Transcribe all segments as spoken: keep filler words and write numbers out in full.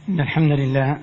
إن الحمد لله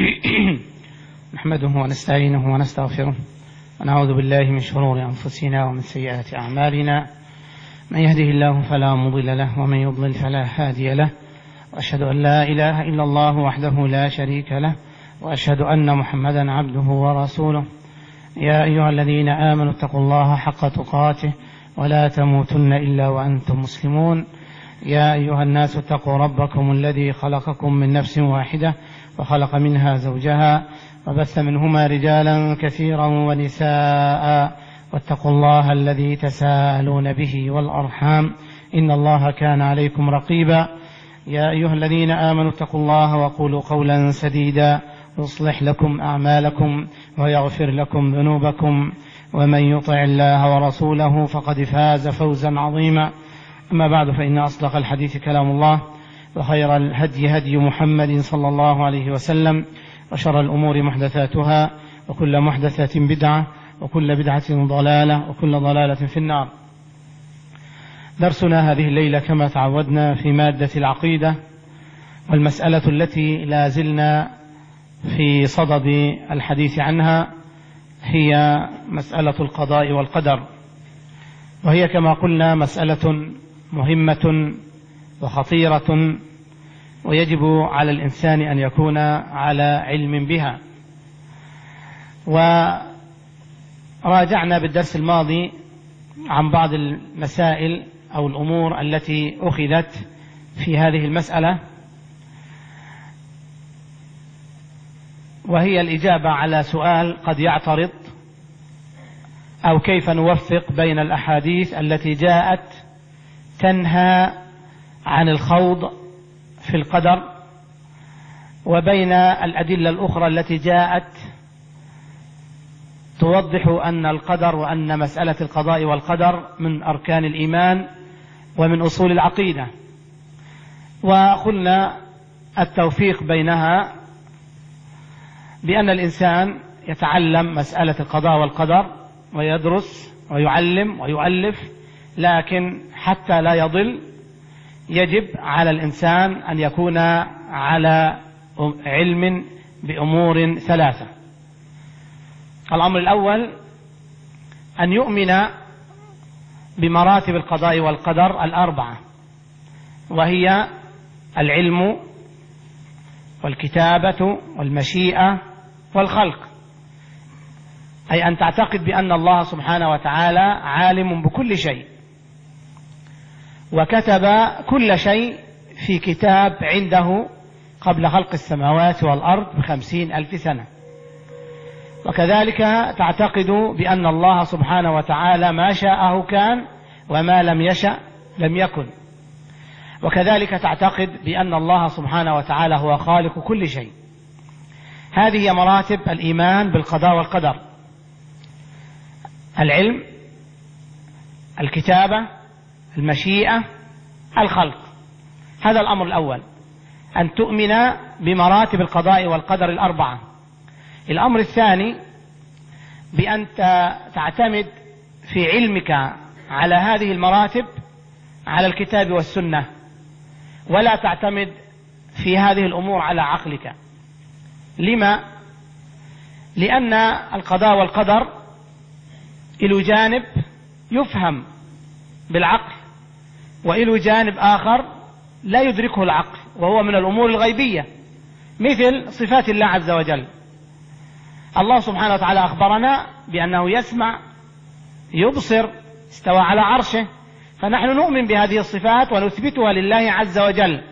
نحمده ونستعينه ونستغفره ونعوذ بالله من شرور أنفسنا ومن سيئات أعمالنا. من يهده الله فلا مضل له ومن يضلل فلا هادي له، وأشهد أن لا إله إلا الله وحده لا شريك له، وأشهد أن محمدا عبده ورسوله. يا أيها الذين آمنوا اتقوا الله حق تقاته ولا تموتن إلا وأنتم مسلمون. يا أيها الناس اتقوا ربكم الذي خلقكم من نفس واحدة وخلق منها زوجها وبث منهما رجالا كثيرا ونساء، واتقوا الله الذي تساءلون به والأرحام إن الله كان عليكم رقيبا. يا أيها الذين آمنوا اتقوا الله وقولوا قولا سديدا يصلح لكم أعمالكم ويغفر لكم ذنوبكم، ومن يطع الله ورسوله فقد فاز فوزا عظيما. أما بعد، فإن أصدق الحديث كلام الله، وخير الهدي هدي محمد صلى الله عليه وسلم، وشر الأمور محدثاتها، وكل محدثة بدعة، وكل بدعة ضلالة، وكل ضلالة في النار. درسنا هذه الليلة كما تعودنا في مادة العقيدة، والمسألة التي لا زلنا في صدد الحديث عنها هي مسألة القضاء والقدر، وهي كما قلنا مسألة مهمة وخطيرة، ويجب على الإنسان أن يكون على علم بها. وراجعنا بالدرس الماضي عن بعض المسائل أو الأمور التي أخذت في هذه المسألة، وهي الإجابة على سؤال قد يعترض: أو كيف نوفق بين الأحاديث التي جاءت تنهى عن الخوض في القدر وبين الأدلة الأخرى التي جاءت توضح أن القدر وأن مسألة القضاء والقدر من أركان الإيمان ومن أصول العقيدة. وقلنا التوفيق بينها بأن الإنسان يتعلم مسألة القضاء والقدر ويدرس ويعلم ويؤلف، لكن حتى لا يضل يجب على الإنسان أن يكون على علم بأمور ثلاثة. الأمر الأول أن يؤمن بمراتب القضاء والقدر الأربعة، وهي العلم والكتابة والمشيئة والخلق، أي أن تعتقد بأن الله سبحانه وتعالى عالم بكل شيء، وكتب كل شيء في كتاب عنده قبل خلق السماوات والأرض بخمسين ألف سنة. وكذلك تعتقد بأن الله سبحانه وتعالى ما شاءه كان وما لم يشأ لم يكن. وكذلك تعتقد بأن الله سبحانه وتعالى هو خالق كل شيء. هذه هي مراتب الإيمان بالقضاء والقدر: العلم، الكتابة، المشيئة، الخلق. هذا الأمر الأول، أن تؤمن بمراتب القضاء والقدر الأربعة. الأمر الثاني بأن تعتمد في علمك على هذه المراتب على الكتاب والسنة، ولا تعتمد في هذه الأمور على عقلك. لما؟ لأن القضاء والقدر إلى جانب يفهم بالعقل، وإلى جانب آخر لا يدركه العقل، وهو من الأمور الغيبية، مثل صفات الله عز وجل. الله سبحانه وتعالى أخبرنا بأنه يسمع، يبصر، استوى على عرشه، فنحن نؤمن بهذه الصفات ونثبتها لله عز وجل.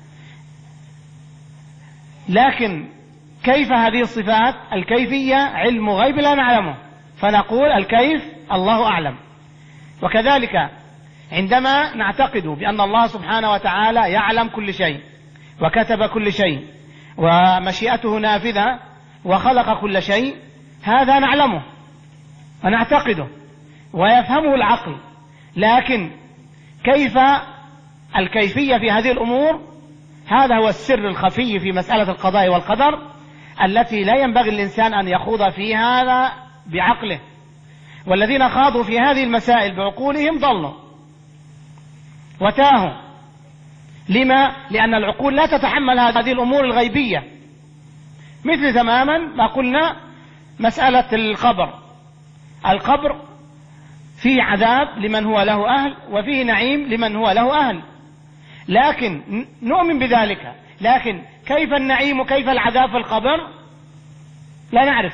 لكن كيف هذه الصفات؟ الكيفية علم غيب لا نعلمه، فنقول الكيف الله أعلم. وكذلك عندما نعتقد بأن الله سبحانه وتعالى يعلم كل شيء وكتب كل شيء ومشيئته نافذة وخلق كل شيء، هذا نعلمه ونعتقده ويفهمه العقل، لكن كيف الكيفية في هذه الأمور؟ هذا هو السر الخفي في مسألة القضاء والقدر، التي لا ينبغي الإنسان أن يخوض في هذا بعقله. والذين خاضوا في هذه المسائل بعقولهم ضلوا وتاهوا. لما؟ لأن العقول لا تتحمل هذه الأمور الغيبية، مثل تماما ما قلنا مسألة القبر. القبر فيه عذاب لمن هو له أهل، وفيه نعيم لمن هو له أهل، لكن نؤمن بذلك، لكن كيف النعيم وكيف العذاب في القبر لا نعرف.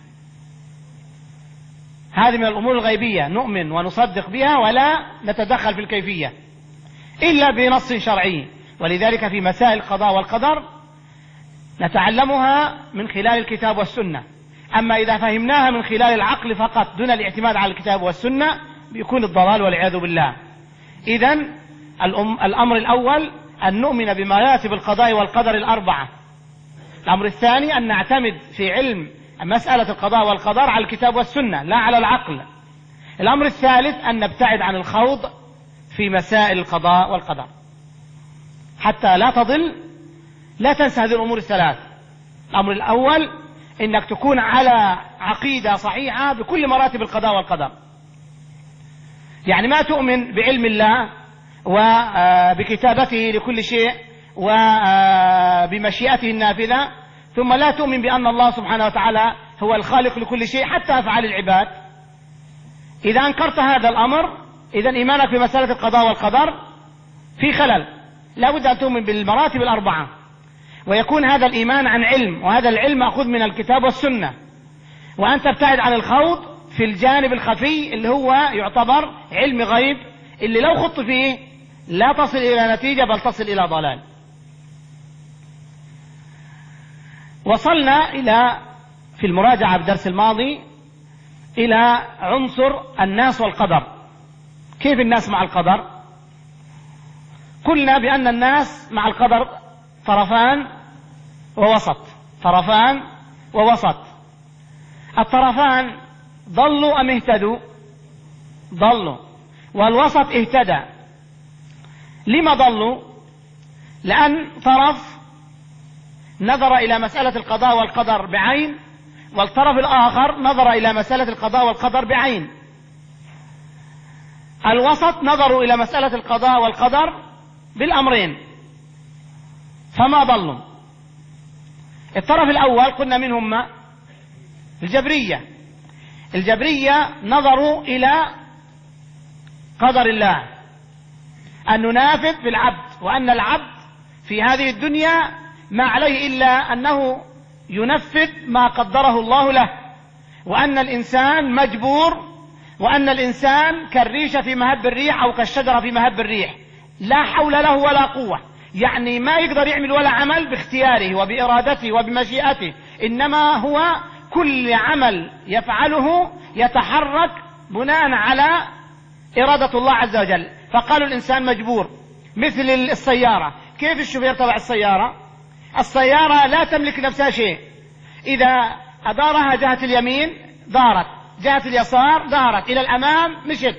هذه من الأمور الغيبية نؤمن ونصدق بها ولا نتدخل في الكيفية إلا بنص شرعي. ولذلك في مسائل القضاء والقدر نتعلمها من خلال الكتاب والسنة. أما إذا فهمناها من خلال العقل فقط دون الاعتماد على الكتاب والسنة بيكون الضلال والعياذ بالله. إذن الأمر الأول أن نؤمن بمراتب القضاء والقدر الأربعة. الأمر الثاني أن نعتمد في علم مسألة القضاء والقدر على الكتاب والسنة لا على العقل. الأمر الثالث أن نبتعد عن الخوض في مسائل القضاء والقدر حتى لا تضل. لا تنسى هذه الأمور الثلاث. الأمر الأول إنك تكون على عقيدة صحيحة بكل مراتب القضاء والقدر، يعني ما تؤمن بعلم الله وبكتابته لكل شيء وبمشيئته النافذة ثم لا تؤمن بأن الله سبحانه وتعالى هو الخالق لكل شيء حتى أفعال العباد. إذا أنكرت هذا الأمر إذن إيمانك بمسألة القضاء والقدر في خلل. لا بد أن تؤمن بالمراتب الأربعة، ويكون هذا الإيمان عن علم، وهذا العلم مأخوذ من الكتاب والسنة، وأن تبتعد عن الخوض في الجانب الخفي اللي هو يعتبر علم غيب، اللي لو خضت فيه لا تصل إلى نتيجة بل تصل إلى ضلال. وصلنا إلى في المراجعة بالدرس الماضي إلى عنصر الناس والقدر. كيف الناس مع القدر؟ قلنا بأن الناس مع القدر طرفان ووسط، طرفان ووسط. الطرفان ضلوا أم اهتدوا؟ ضلوا. والوسط اهتدى. لما ضلوا؟ لأن طرف نظر إلى مسألة القضاء والقدر بعين، والطرف الآخر نظر إلى مسألة القضاء والقدر بعين. الوسط نظروا إلى مسألة القضاء والقدر بالأمرين فما ضلوا. الطرف الأول قلنا منهم ما؟ الجبرية. الجبرية نظروا إلى قدر الله أن ننافذ بالعبد، وأن العبد في هذه الدنيا ما عليه إلا أنه ينفذ ما قدره الله له، وأن الإنسان مجبور، وأن الإنسان كالريشة في مهب الريح أو كالشجرة في مهب الريح، لا حول له ولا قوة، يعني ما يقدر يعمل ولا عمل باختياره وبإرادته وبمشيئته، إنما هو كل عمل يفعله يتحرك بناء على إرادة الله عز وجل. فقالوا الإنسان مجبور، مثل السيارة. كيف الشوفير تبع السيارة؟ السيارة لا تملك نفسها شيء، إذا أدارها جهة اليمين دارت، جهة اليسار دارت، إلى الأمام مشت،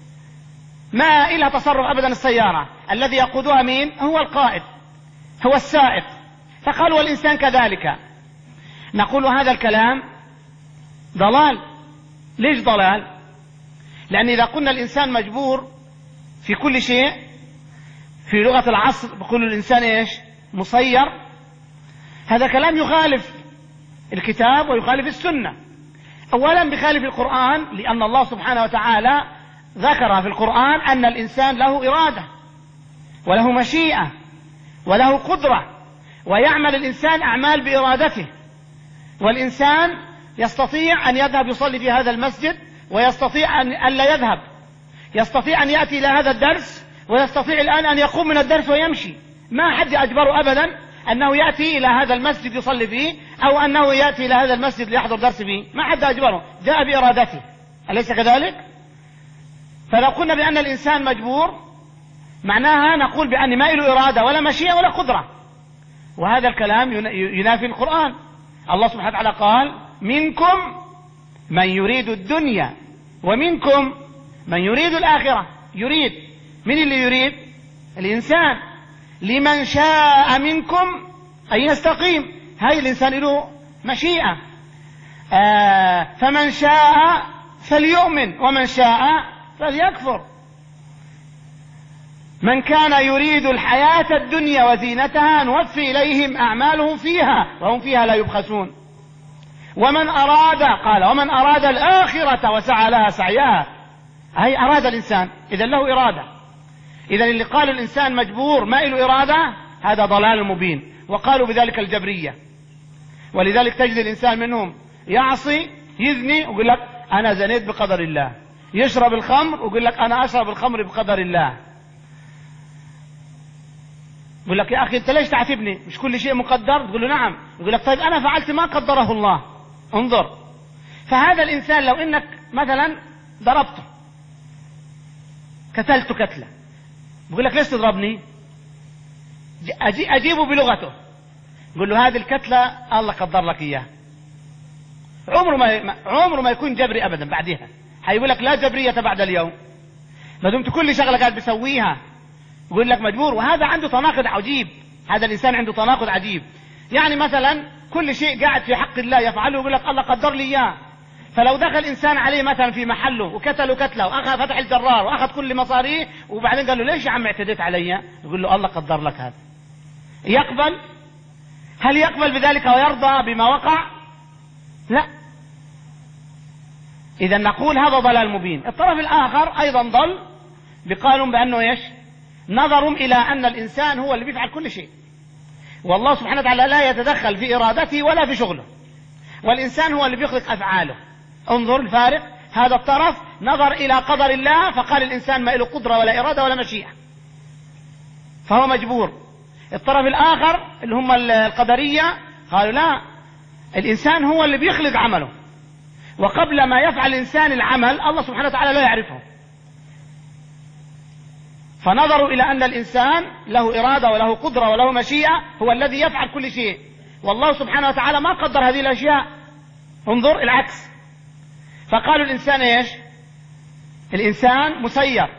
ما إلها تصرف أبدا. السيارة الذي يقودها مين؟ هو القائد، هو السائق. فقالوا والإنسان كذلك. نقول هذا الكلام ضلال. ليش ضلال؟ لأن إذا قلنا الإنسان مجبور في كل شيء، في لغة العصر بقول الإنسان إيش؟ مسير. هذا كلام يخالف الكتاب ويخالف السنة. أولا بخالف القرآن، لأن الله سبحانه وتعالى ذكر في القرآن أن الإنسان له إرادة وله مشيئة وله قدرة، ويعمل الإنسان أعمال بإرادته. والإنسان يستطيع أن يذهب يصلي في هذا المسجد، ويستطيع أن لا يذهب، يستطيع أن يأتي إلى هذا الدرس، ويستطيع الآن أن يقوم من الدرس ويمشي. ما حد أجبره أبدا أنه يأتي إلى هذا المسجد يصلي فيه، أو أنه يأتي إلى هذا المسجد ليحضر درس فيه، ما حد أجبره، جاء بإرادته. أليس كذلك؟ فلو قلنا بأن الإنسان مجبور معناها نقول بأن ما له إرادة ولا مشيئة ولا قدرة، وهذا الكلام ينافي القرآن. الله سبحانه وتعالى قال منكم من يريد الدنيا ومنكم من يريد الآخرة. يريد، من اللي يريد؟ الإنسان. لمن شاء منكم أن يستقيم، هاي الإنسان له مشيئة. آه فمن شاء فليؤمن ومن شاء فليكفر. من كان يريد الحياة الدنيا وزينتها نوفي إليهم أعمالهم فيها وهم فيها لا يبخسون. ومن أراد قال ومن أراد الآخرة وسعى لها سعيها، هي أراد الإنسان، إذا له إرادة. إذا اللي قالوا الإنسان مجبور ما له إرادة هذا ضلال مبين، وقالوا بذلك الجبرية. ولذلك تجد الإنسان منهم يعصي يزني ويقول لك أنا زنيت بقدر الله، يشرب الخمر ويقول لك أنا أشرب الخمر بقدر الله. يقول لك يا أخي أنت ليش تعاتبني؟ مش كل شيء مقدر؟ تقول له نعم. يقول لك طيب أنا فعلت ما قدره الله. انظر، فهذا الإنسان لو إنك مثلا ضربته قتلته قتلة، يقول لك ليش تضربني؟ أجي أجيبه بلغته، يقول له هذه الكتلة الله قدر لك إياها. عمره ما عمره ما يكون جبري أبدا بعدها، هيقول لك لا جبرية بعد اليوم، ما دمت كل شغلة قاعد بيسويها يقول لك مجبور. وهذا عنده تناقض عجيب، هذا الإنسان عنده تناقض عجيب. يعني مثلا كل شيء قاعد في حق الله يفعله يقول لك الله قدر لي إياه. فلو دخل إنسان عليه مثلا في محله وكتله كتله وأخذ فتح الجرار وأخذ كل مصاريه وبعدين قال له ليش يا عم اعتديت علي؟ يقول له الله قدر لك هذا. يقبل؟ هل يقبل بذلك ويرضى بما وقع؟ لا. إذا نقول هذا ضلال مبين. الطرف الآخر أيضا ضل بقالوا بأنه إيش؟ نظروا إلى أن الإنسان هو اللي بيفعل كل شيء، والله سبحانه وتعالى لا يتدخل في إرادته ولا في شغله، والإنسان هو اللي بيخلق أفعاله. انظر الفارق، هذا الطرف نظر إلى قدر الله فقال الإنسان ما له قدرة ولا إرادة ولا مشيئة فهو مجبور. الطرف الآخر اللي هم القدرية قالوا لا، الإنسان هو اللي بيخلق عمله، وقبل ما يفعل الإنسان العمل الله سبحانه وتعالى لا يعرفه، فنظروا إلى أن الإنسان له إرادة وله قدرة وله مشيئة، هو الذي يفعل كل شيء، والله سبحانه وتعالى ما قدر هذه الأشياء. انظر العكس، فقالوا الإنسان إيش؟ الإنسان مسير،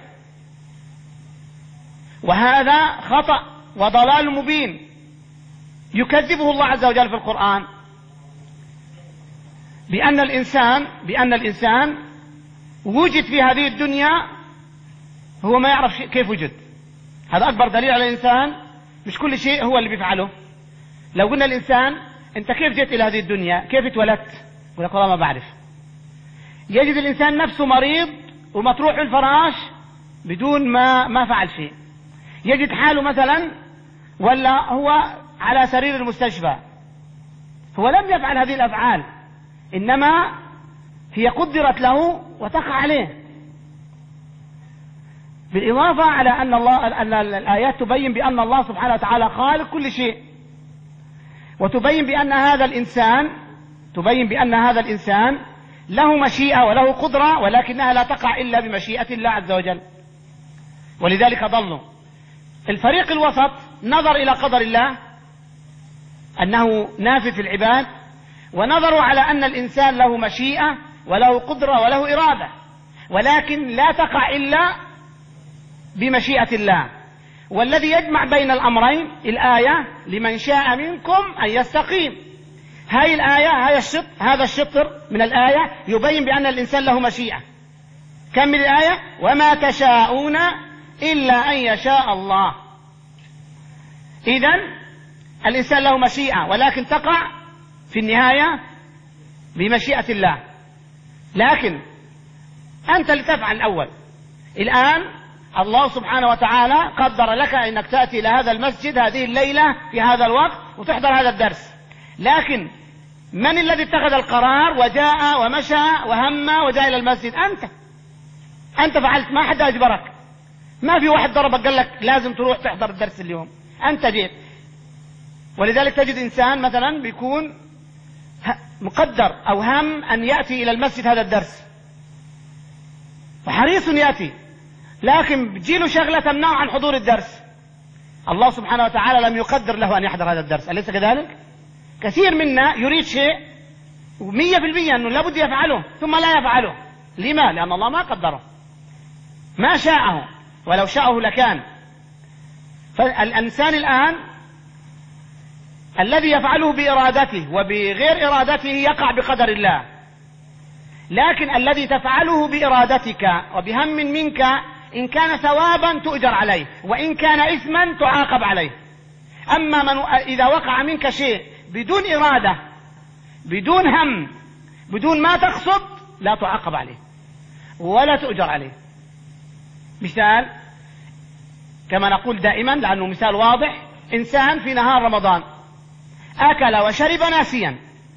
وهذا خطأ وضلال مبين يكذبه الله عز وجل في القرآن بأن الإنسان بأن الإنسان وجد في هذه الدنيا هو ما يعرف كيف وجد. هذا أكبر دليل على الإنسان مش كل شيء هو اللي بيفعله. لو قلنا الإنسان أنت كيف جيت إلى هذه الدنيا؟ كيف اتولدت؟ يقول لك والله ما بعرف. يجد الإنسان نفسه مريض ومطروح في الفراش بدون ما ما فعل شيء. يجد حاله مثلا ولا هو على سرير المستشفى، هو لم يفعل هذه الأفعال، إنما هي قدرت له وتقع عليه. بالإضافة على أن الله أن الآيات تبين بأن الله سبحانه وتعالى خالق كل شيء، وتبين بأن هذا الإنسان تبين بأن هذا الإنسان له مشيئة وله قدرة، ولكنها لا تقع إلا بمشيئة الله عز وجل، ولذلك ضلوا. الفريق الوسط نظر إلى قدر الله أنه نافذ في العباد، ونظروا على أن الإنسان له مشيئة وله قدرة وله إرادة، ولكن لا تقع إلا بمشيئة الله. والذي يجمع بين الأمرين الآية لمن شاء منكم أن يستقيم. هاي الآية هاي الشط هذا الشطر من الآية يبين بأن الإنسان له مشيئة. كمل الآية: وما تشاءون إلا أن يشاء الله. إذن الإنسان له مشيئة، ولكن تقع في النهاية بمشيئة الله. لكن أنت اللي تفعل الأول. الآن الله سبحانه وتعالى قدر لك أنك تأتي إلى هذا المسجد هذه الليلة في هذا الوقت وتحضر هذا الدرس، لكن من الذي اتخذ القرار وجاء ومشى وهم وجاء إلى المسجد؟ أنت أنت فعلت، ما حد أجبرك، ما في واحد ضربك قال لك لازم تروح تحضر الدرس اليوم، أنت جيت. ولذلك تجد إنسان مثلا بيكون مقدر أو هم أن يأتي إلى المسجد هذا الدرس وحريص يأتي، لكن بتجيله شغلة تمنعه عن حضور الدرس. الله سبحانه وتعالى لم يقدر له أن يحضر هذا الدرس، أليس كذلك؟ كثير منا يريد شيء ومية في المية أنه لابد يفعله ثم لا يفعله. لما؟ لأن الله ما قدره، ما شاءه، ولو شاءه لكان. فالإنسان الآن الذي يفعله بإرادته وبغير إرادته يقع بقدر الله، لكن الذي تفعله بإرادتك وبهم منك إن كان ثوابا تؤجر عليه، وإن كان إثما تعاقب عليه. أما من إذا وقع منك شيء بدون إرادة، بدون هم، بدون ما تقصد، لا تعاقب عليه ولا تؤجر عليه. مثال كما نقول دائما لأنه مثال واضح: إنسان في نهار رمضان أكل وشرب ناسيا،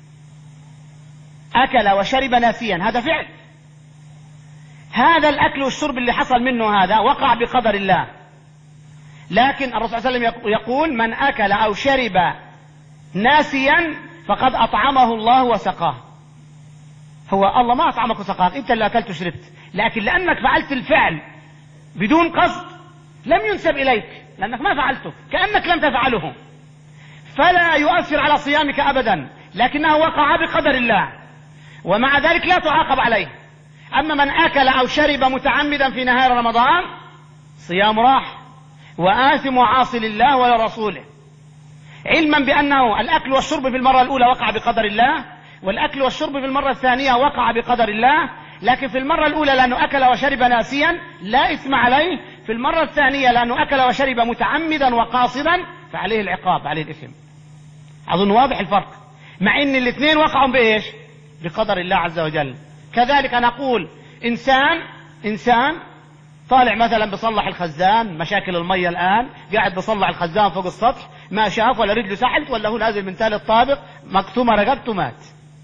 أكل وشرب ناسيا، هذا فعل. هذا الأكل والشرب اللي حصل منه هذا وقع بقدر الله، لكن الرسول صلى الله عليه وسلم يقول: من أكل أو شرب ناسيا فقد أطعمه الله وسقاه. هو الله ما أطعمك وسقاك، أنت اللي أكلت وشربت، لكن لأنك فعلت الفعل بدون قصد لم ينسب إليك، لأنك ما فعلته، كأنك لم تفعله، فلا يؤثر على صيامك أبدا، لكنه وقع بقدر الله، ومع ذلك لا تعاقب عليه. أما من أكل أو شرب متعمدا في نهار رمضان صيام راح، وآثم وعاصي لله ولرسوله، علما بأنه الأكل والشرب في المرة الأولى وقع بقدر الله، والأكل والشرب في المرة الثانية وقع بقدر الله، لكن في المرة الأولى لأنه أكل وشرب ناسيا لا إثم عليه، في المرة الثانية لأنه أكل وشرب متعمدا وقاصدا فعليه العقاب، عليه الإثم. أظن واضح الفرق، مع أن الاثنين وقعوا بإيش؟ بقدر الله عز وجل. كذلك أنا أقول إنسان إنسان طالع مثلا بصلح الخزان، مشاكل المية الآن، قاعد بصلح الخزان فوق السطح، ما شاف ولا رجله سحلت ولا هو نازل من ثالث طابق، مكتومة رقبته، مات.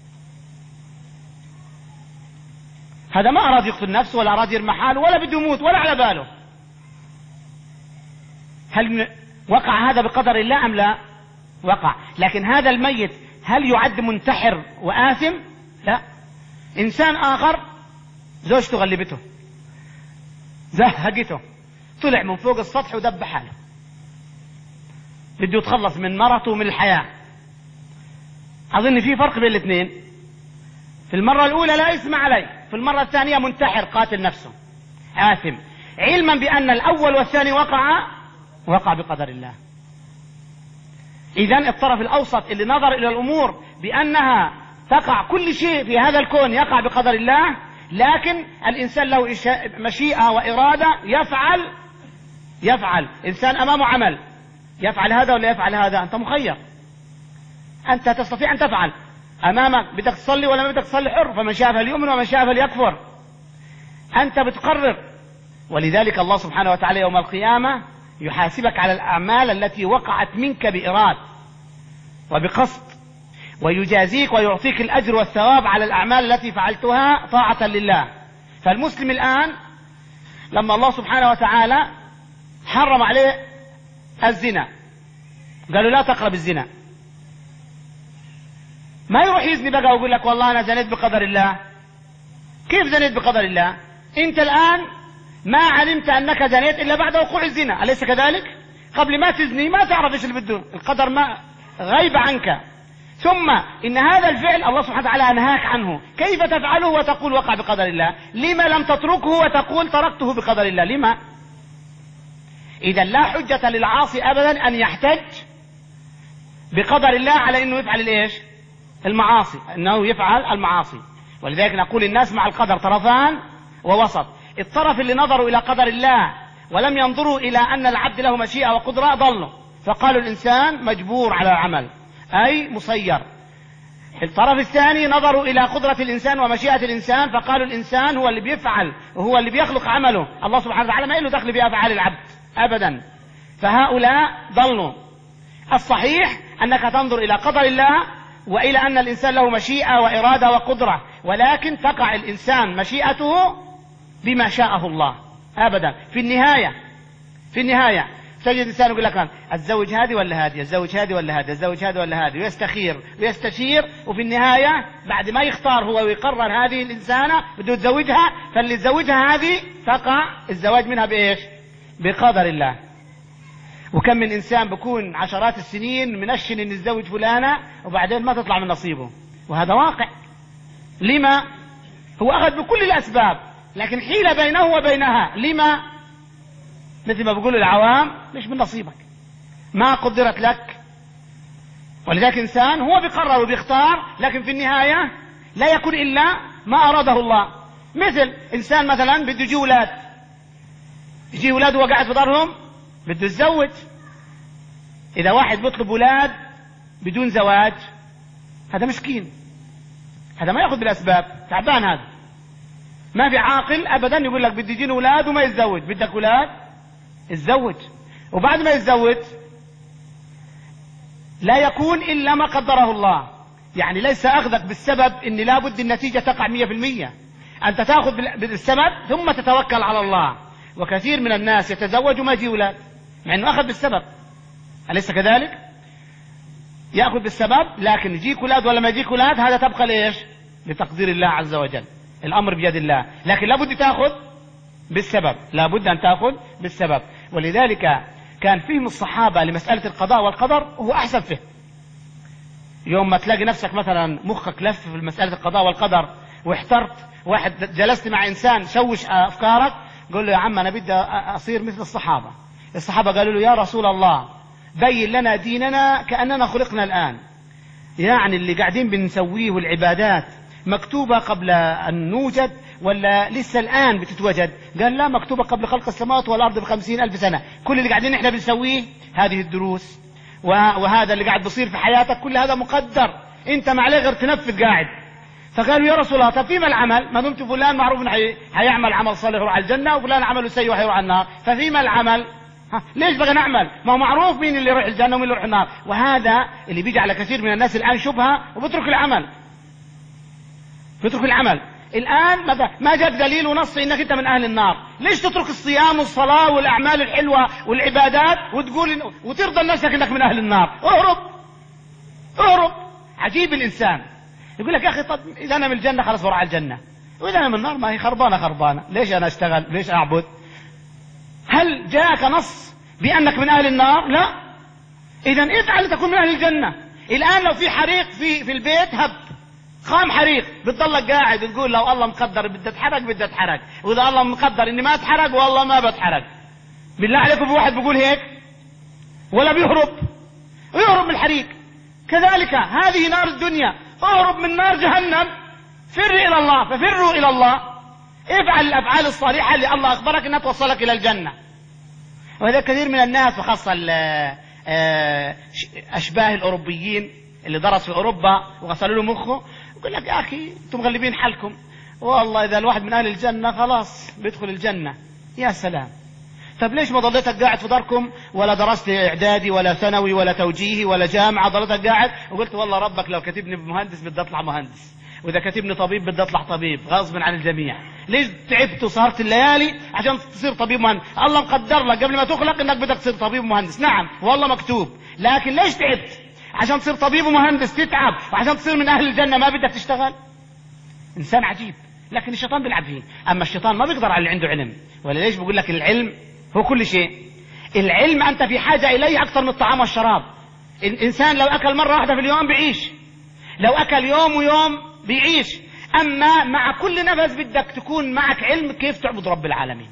هذا ما أراد يقتل نفسه ولا أراد يرمي حاله ولا بده يموت ولا على باله. هل وقع هذا بقدر الله أم لا؟ وقع. لكن هذا الميت هل يعد منتحر وآثم؟ لا. إنسان آخر زوجته غلبته، زهقته، طلع من فوق السطح ودب حاله، بده يتخلص من مرته ومن الحياة. أظن في فرق بين الاثنين. في المرة الأولى لا إثم عليه، في المرة الثانية منتحر قاتل نفسه آثم، علما بأن الأول والثاني وقع وقع بقدر الله. إذن الطرف الأوسط اللي نظر إلى الأمور بأنها تقع كل شيء في هذا الكون يقع بقدر الله، لكن الإنسان له مشيئة وإرادة، يفعل يفعل إنسان أمامه عمل، يفعل هذا ولا يفعل هذا، أنت مخير، أنت تستطيع أن تفعل. أمامك بدك تصلي ولا ما بدك تصلي، حر، فمن شاء فليؤمن ومن شاء فليكفر، أنت بتقرر. ولذلك الله سبحانه وتعالى يوم القيامة يحاسبك على الأعمال التي وقعت منك بإراد وبقصد، ويجازيك ويعطيك الأجر والثواب على الأعمال التي فعلتها طاعة لله. فالمسلم الآن لما الله سبحانه وتعالى حرم عليه الزنا، قالوا لا تقرب الزنا، ما يروح يزني بقى ويقول لك والله أنا زنيت بقدر الله. كيف زنيت بقدر الله؟ أنت الآن ما علمت أنك زنيت إلا بعد وقوع الزنا، أليس كذلك؟ قبل ما تزني ما تعرف إيش اللي بده، القدر ما غيب عنك. ثم إن هذا الفعل الله سبحانه وتعالى أنهاك عنه، كيف تفعله وتقول وقع بقدر الله؟ لما لم تتركه وتقول تركته بقدر الله؟ لما؟ إذا لا حجة للعاصي أبدا أن يحتج بقدر الله على أنه يفعل الإيش؟ المعاصي، أنه يفعل المعاصي. ولذلك نقول الناس مع القدر طرفان ووسط. الطرف اللي نظروا إلى قدر الله ولم ينظروا إلى أن العبد له مشيئة وقدرة ضلوا، فقالوا الإنسان مجبور على العمل أي مسير. الطرف الثاني نظروا إلى قدرة الإنسان ومشيئة الإنسان، فقالوا الإنسان هو اللي بيفعل وهو اللي بيخلق عمله، الله سبحانه وتعالى ما له دخل بأفعال العبد أبدا، فهؤلاء ضلوا. الصحيح أنك تنظر إلى قدر الله وإلى أن الإنسان له مشيئة وإرادة وقدرة، ولكن تقع الإنسان مشيئته بما شاءه الله أبدا. في النهاية في النهاية تجد إنسان يقول لك أتزوج هذه ولا هذه، أتزوج هذه ولا هذه، أتزوج هذه ولا هذه، ويستخير ويستشير، وفي النهاية بعد ما يختار هو ويقرر هذه الإنسانة بده يتزوجها، فاللي يتزوجها هذه تقع الزواج منها بإيش؟ بقدر الله. وكم من إنسان بكون عشرات السنين منشن إن يتزوج فلانة وبعدين ما تطلع من نصيبه، وهذا واقع. لما؟ هو أخذ بكل الأسباب لكن حيل بينه وبينها. لما؟ مثل ما بيقولوا العوام مش من نصيبك، ما قدرت لك. ولذلك إنسان هو بيقرر وبيختار، لكن في النهاية لا يكون إلا ما أراده الله. مثل إنسان مثلا بده يجي أولاد، يجي أولاده وقاعد في دارهم بده يتزوج. إذا واحد بيطلب أولاد بدون زواج هذا مسكين، هذا ما يأخذ بالأسباب، تعبان هذا. ما في عاقل أبدا يقول لك بدي يجيني أولاد وما يتزوج. بدك أولاد يتزوج، وبعد ما يتزوج لا يكون إلا ما قدره الله. يعني ليس أخذك بالسبب إن لابد النتيجة تقع مية في المية، أنت تأخذ بالسبب ثم تتوكل على الله. وكثير من الناس يتزوج وما يجي أولاد مع أنه أخذ بالسبب، أليس كذلك؟ يأخذ بالسبب لكن يجيك أولاد ولا ما يجيك أولاد هذا تبقى ليش؟ لتقدير الله عز وجل، الأمر بيد الله. لكن لابد تأخذ بالسبب، لابد أن تأخذ بالسبب. ولذلك كان فهم الصحابة لمسألة القضاء والقدر هو أحسن فهم. يوم ما تلاقي نفسك مثلا مخك لف في مسألة القضاء والقدر واحترت، واحد جلست مع إنسان شوش أفكارك، قل له يا عم أنا بدي أصير مثل الصحابة. الصحابة قالوا له يا رسول الله بين لنا ديننا كأننا خلقنا الآن، يعني اللي قاعدين بنسويه والعبادات مكتوبة قبل أن نوجد ولا لسه الآن بتتوجد؟ قال لا، مكتوبة قبل خلق السماوات والأرض بخمسين ألف سنة. كل اللي قاعدين احنا بنسويه هذه الدروس وهذا اللي قاعد بصير في حياتك كل هذا مقدر، انت ما عليه غير تنفذ قاعد. فقالوا يا رسول الله طب فيما العمل؟ ما دمت فلان معروف انه حيعمل عمل صالح يروح على الجنة وفلان عمله سيء وحيروح على النار، ففيما العمل؟ ها ليش بقى نعمل؟ ما هو معروف مين اللي يروح الجنة ومين اللي يروح النار. وهذا اللي بيجي على كثير من الناس الآن شبهة وبترك العمل، بترك العمل. الآن ما جاء دليل ونص انك انت من اهل النار، ليش تترك الصيام والصلاة والاعمال الحلوة والعبادات وتقول وترضى نفسك انك من اهل النار؟ اهرب اهرب. عجيب الانسان يقول لك يا اخي طب اذا انا من الجنة خلاص بروح على الجنة، واذا انا من النار ما هي خربانة خربانة، ليش انا اشتغل؟ ليش اعبد؟ هل جاءك نص بانك من اهل النار؟ لا. اذا افعل تكون من اهل الجنة. الان لو في حريق في في البيت هب خام حريق بتضلك قاعد تقول لو الله مقدر بدي اتحرق بدي اتحرق، واذا الله مقدر اني ما اتحرق والله ما بتحرق. بالله عليكم في واحد بيقول هيك ولا بيهرب؟ يهرب من الحريق. كذلك هذه نار الدنيا، اهرب من نار جهنم، فر الى الله، ففروا الى الله. افعل الافعال الصالحة اللي الله اخبرك انها توصلك الى الجنة. وهذا كثير من الناس وخاصة اشباه الاوروبيين اللي درس في اوروبا وغسلوا له مخه يقول لك يا اخي انتم مغلبين حالكم، والله اذا الواحد من اهل الجنة خلاص بيدخل الجنة. يا سلام، طب ليش ما ضليتك قاعد في داركم ولا درست اعدادي ولا ثانوي ولا توجيهي ولا جامعة؟ ضليتك قاعد وقلت والله ربك لو كتبني مهندس بدي اطلع مهندس، واذا كتبني طبيب بدي اطلع طبيب غصبا عن الجميع. ليش تعبت وسهرت الليالي عشان تصير طبيب مهندس؟ الله مقدر لك قبل ما تخلق انك بدك تصير طبيب مهندس، نعم والله مكتوب، لكن ليش تعبت عشان تصير طبيب ومهندس تتعب وعشان تصير من اهل الجنة ما بدك تشتغل؟ انسان عجيب. لكن الشيطان بيلعب فيه، اما الشيطان ما بيقدر على اللي عنده علم. وليش بقول لك العلم هو كل شيء؟ العلم انت في حاجة اليه اكثر من الطعام والشراب. الانسان لو اكل مرة واحدة في اليوم بيعيش، لو اكل يوم ويوم بيعيش. اما مع كل نفس بدك تكون معك علم كيف تعبد رب العالمين.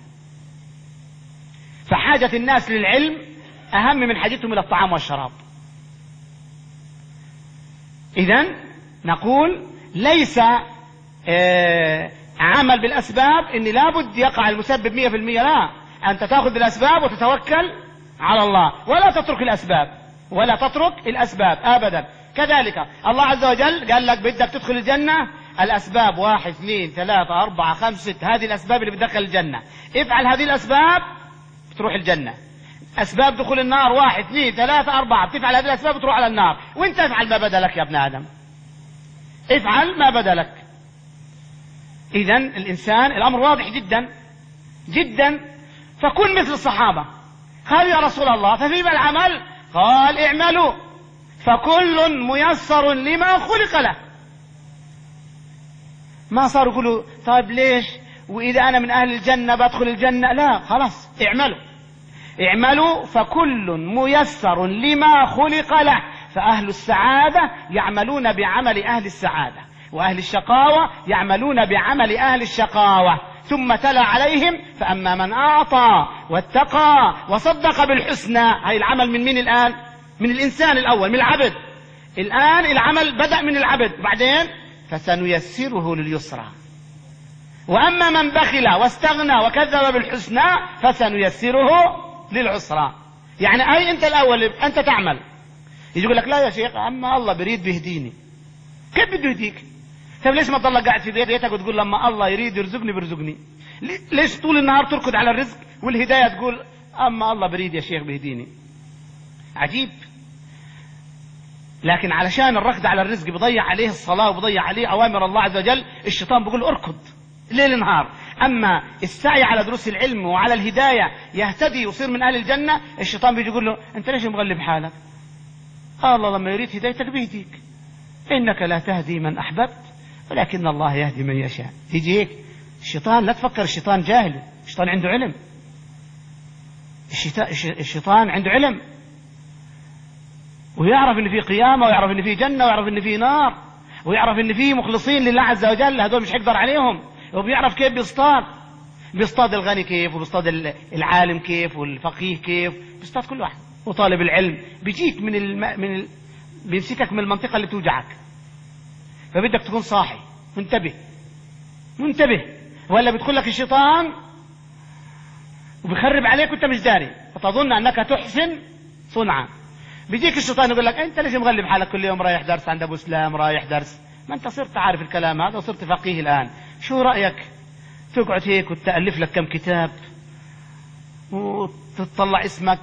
فحاجة الناس للعلم اهم من حاجتهم الى الطعام والشراب. إذن نقول ليس آه عمل بالأسباب إن لابد يقع المسبب مية في المية، لا، أنت تأخذ بالأسباب وتتوكل على الله ولا تترك الأسباب، ولا تترك الأسباب أبدا. كذلك الله عز وجل قال لك بدك تدخل الجنة، الأسباب واحد اثنين ثلاثة أربعة خمسة ست، هذه الأسباب اللي بتدخل الجنة، افعل هذه الأسباب بتروح الجنة. أسباب دخول النار واحد اثنين ثلاثة أربعة، بتفعل هذه الأسباب بتروح على النار. وانت افعل ما بدا لك يا ابن آدم، افعل ما بدا لك. إذن الإنسان الأمر واضح جدا جدا. فكن مثل الصحابة. قالوا يا رسول الله ففيما العمل؟ قال اعملوا فكل ميسر لما خلق له. ما صاروا يقولوا طيب ليش وإذا أنا من أهل الجنة بدخل الجنة؟ لا، خلاص اعملوا اعملوا فكل ميسر لما خلق له. فأهل السعادة يعملون بعمل أهل السعادة، وأهل الشقاوة يعملون بعمل أهل الشقاوة. ثم تلا عليهم فأما من أعطى واتقى وصدق بالحسنى. هاي العمل من مين الآن؟ من الإنسان الأول، من العبد. الآن العمل بدأ من العبد، بعدين فسنيسره لليسرى. وأما من بخل واستغنى وكذب بالحسنى فسنيسره للعسرى. يعني أي أنت الأول أنت تعمل، يجي يقول لك لا يا شيخ أما الله بريد بيهديني. كيف بده يهديك؟ طيب ليش ما تضل قاعد في بيتك وتقول لما الله يريد يرزقني بيرزقني؟ ليش طول النهار تركض على الرزق والهداية تقول أما الله بريد يا شيخ بيهديني؟ عجيب. لكن علشان الركض على الرزق بيضيع عليه الصلاة وبيضيع عليه أوامر الله عز وجل، الشيطان بيقول اركض ليل نهار. أما السعي على دروس العلم وعلى الهداية يهتدي ويصير من أهل الجنة، الشيطان بيجي يقول له أنت ليش مغلب حالك؟ الله لما يريد هدايتك بيهديك، إنك لا تهدي من أحببت ولكن الله يهدي من يشاء. تيجي هيك الشيطان، لا تفكر الشيطان جاهل، الشيطان عنده علم. الشيطان عنده علم ويعرف ان في قيامة ويعرف ان في جنة ويعرف ان في نار ويعرف ان في مخلصين لله عز وجل، هذول مش هيقدر عليهم. وبيعرف كيف بيصطاد، بيصطاد الغني كيف، وبيصطاد العالم كيف، والفقيه كيف، بيصطاد كل واحد. وطالب العلم بيجيك من الم... من ال... بيمسكك من المنطقة اللي توجعك، فبدك تكون صاحي منتبه منتبه، ولا بيدخل لك الشيطان وبيخرب عليك وانت مش داري فتظن انك تحسن صنعا. بيجيك الشيطان يقول لك انت ليش مغلب حالك كل يوم رايح درس عند ابو اسلام، رايح درس، ما انت صرت عارف الكلام هذا وصرت فقيه الان، شو رايك تقعد هيك وتالف لك كم كتاب وتطلع اسمك؟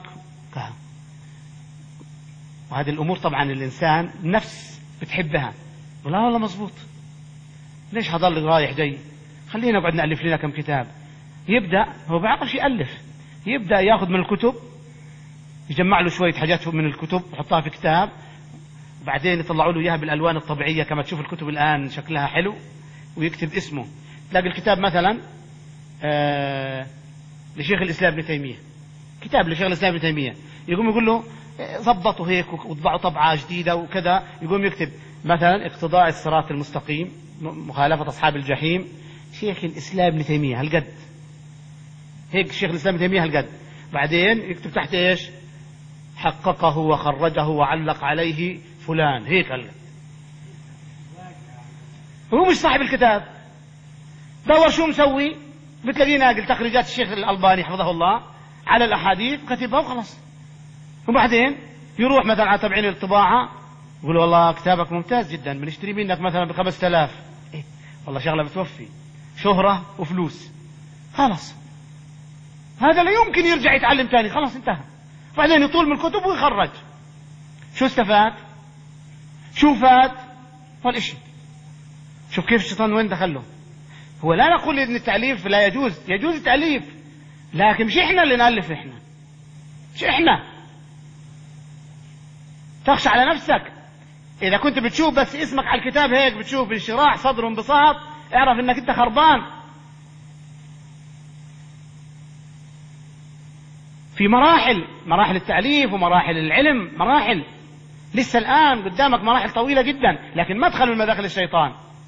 وهذه الامور طبعا الانسان نفس بتحبها، ولا والله مزبوط، ليش هضل رايح جاي، خلينا نقعد نالف لنا كم كتاب. يبدا هو بيعرفش يالف، يبدا ياخذ من الكتب، يجمع له شويه حاجات من الكتب يحطها في كتاب، وبعدين يطلعوا له اياها بالالوان الطبيعيه كما تشوف الكتب الان شكلها حلو، ويكتب اسمه. تلاقي الكتاب مثلا آه لشيخ الاسلام ابن تيميه، كتاب لشيخ الاسلام ابن تيميه، يقوم يقول له ضبطوا هيك وطبعوا طبعه جديده وكذا، يقوم يكتب مثلا اقتضاء الصراط المستقيم، مخالفه اصحاب الجحيم، شيخ الاسلام ابن تيميه هالقد، هيك شيخ الاسلام ابن تيميه هالقد. بعدين يكتب تحت ايش؟ حققه وخرجه وعلق عليه فلان، هيك هالقد. هو مش صاحب الكتاب، دور شو مسوي، بتلاقيه ناقل تخريجات الشيخ الألباني حفظه الله على الأحاديث كتبها وخلص. وبعدين يروح مثلا على تبعين الطباعة يقول والله كتابك ممتاز جدا، بنشتري منك مثلا بخمسة آلاف. إيه؟ والله شغلة بتوفي، شهرة وفلوس، خلاص هذا لا يمكن يرجع يتعلم تاني، خلاص انتهى. بعدين يطول من الكتب ويخرج، شو استفاد؟ شو فات؟ ولا شيء. شوف كيف الشيطان وين دخله. هو لا نقول ان التأليف لا يجوز، يجوز التأليف، لكن مش احنا اللي نألف، احنا مش احنا. تخشى على نفسك، اذا كنت بتشوف بس اسمك على الكتاب هيك، بتشوف انشراح صدر وانبساط، اعرف انك انت خربان. في مراحل، مراحل التأليف ومراحل العلم، مراحل لسه الآن قدامك مراحل طويلة جدا، لكن ما تدخل من مداخل الشيطان.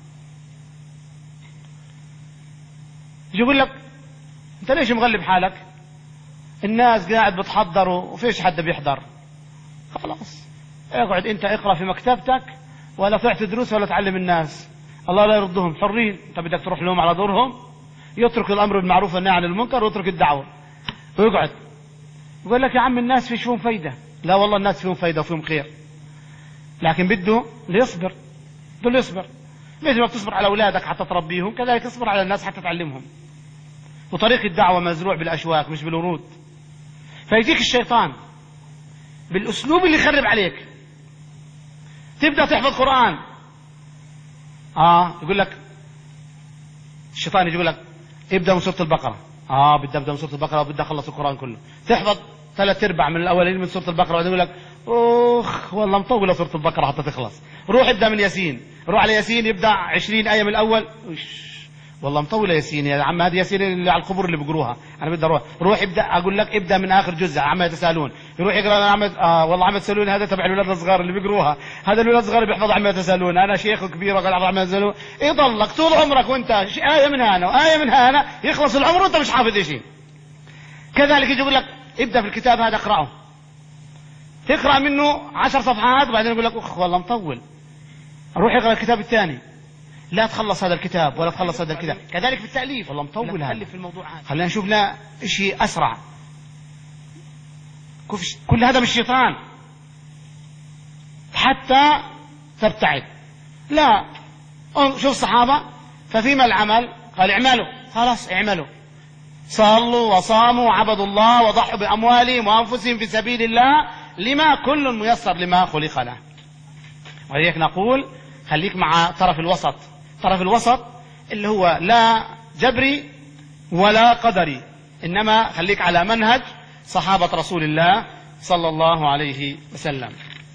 يقول لك انت ليش مغلب حالك؟ الناس قاعد بتحضر وفيش حد بيحضر. خلاص اقعد انت اقرأ في مكتبتك، ولا تعطي دروس ولا تعلم الناس، الله لا يردهم، حرين. انت بدك تروح لهم على دورهم، يترك الامر بالمعروف والنهي عن المنكر ويترك الدعوة ويقعد يقول لك يا عم الناس في فيهم فايدة. لا والله الناس فيهم فايدة وفيهم خير، لكن بده ليصبر، بده يصبر. مثل ما بتصبر على أولادك حتى تربيهم، كذلك اصبر على الناس حتى تعلمهم. وطريق الدعوة مزروع بالأشواك مش بالورود. فيجيك الشيطان بالأسلوب اللي يخرب عليك. تبدأ تحفظ قرآن، آه يقول لك الشيطان يقول لك ابدأ من سورة البقرة، آه بدي أبدأ من سورة البقرة وبدي أخلص القرآن كله. تحفظ ثلاث أرباع من الأولين من سورة البقرة، وبعدين يقول لك أوخ والله مطولة سورة البقرة حتى تخلص، روح ابدأ من ياسين، روح على ياسين يبدأ عشرين آية من الأول، والله مطولة ياسين يا عم، هذه ياسين اللي على القبور اللي بيقروها، أنا بدي أروح، روح ابدأ أقول لك ابدأ من آخر جزء عما يتساءلون، يروح يقرأ عما آه والله عما يتساءلون هذا تبع الولاد الصغار اللي بيقروها، هذا الولاد الصغار اللي بيحفظ عما يتساءلون، أنا شيخ كبير وقال عما يتساءلون، يضلك طول عمرك وأنت آية من هنا وآية من هنا، يخلص العمر وأنت مش حافظ شيء. كذلك يجي يقول لك ابدأ في الكتاب هذا اقرأه، تقرأ منه عشر صفحات وبعدين يقول لك أخ والله مطول، أروح يقرأ الكتاب الثاني، لا تخلص هذا الكتاب ولا تخلص هذا الكتاب. كذلك في التأليف، والله مطول هذا في الموضوع. خلينا نشوف لنا شيء أسرع. كل هذا من الشيطان حتى تبتعد. لا، شوف الصحابة ففيما العمل؟ قال اعملوا. خلاص اعملوا، صلوا وصاموا وعبدوا الله وضحوا بأموالهم وأنفسهم في سبيل الله، لما كل ميسر لما خلق له. ولذلك نقول خليك مع طرف الوسط. طرف الوسط اللي هو لا جبري ولا قدري، إنما خليك على منهج صحابة رسول الله صلى الله عليه وسلم.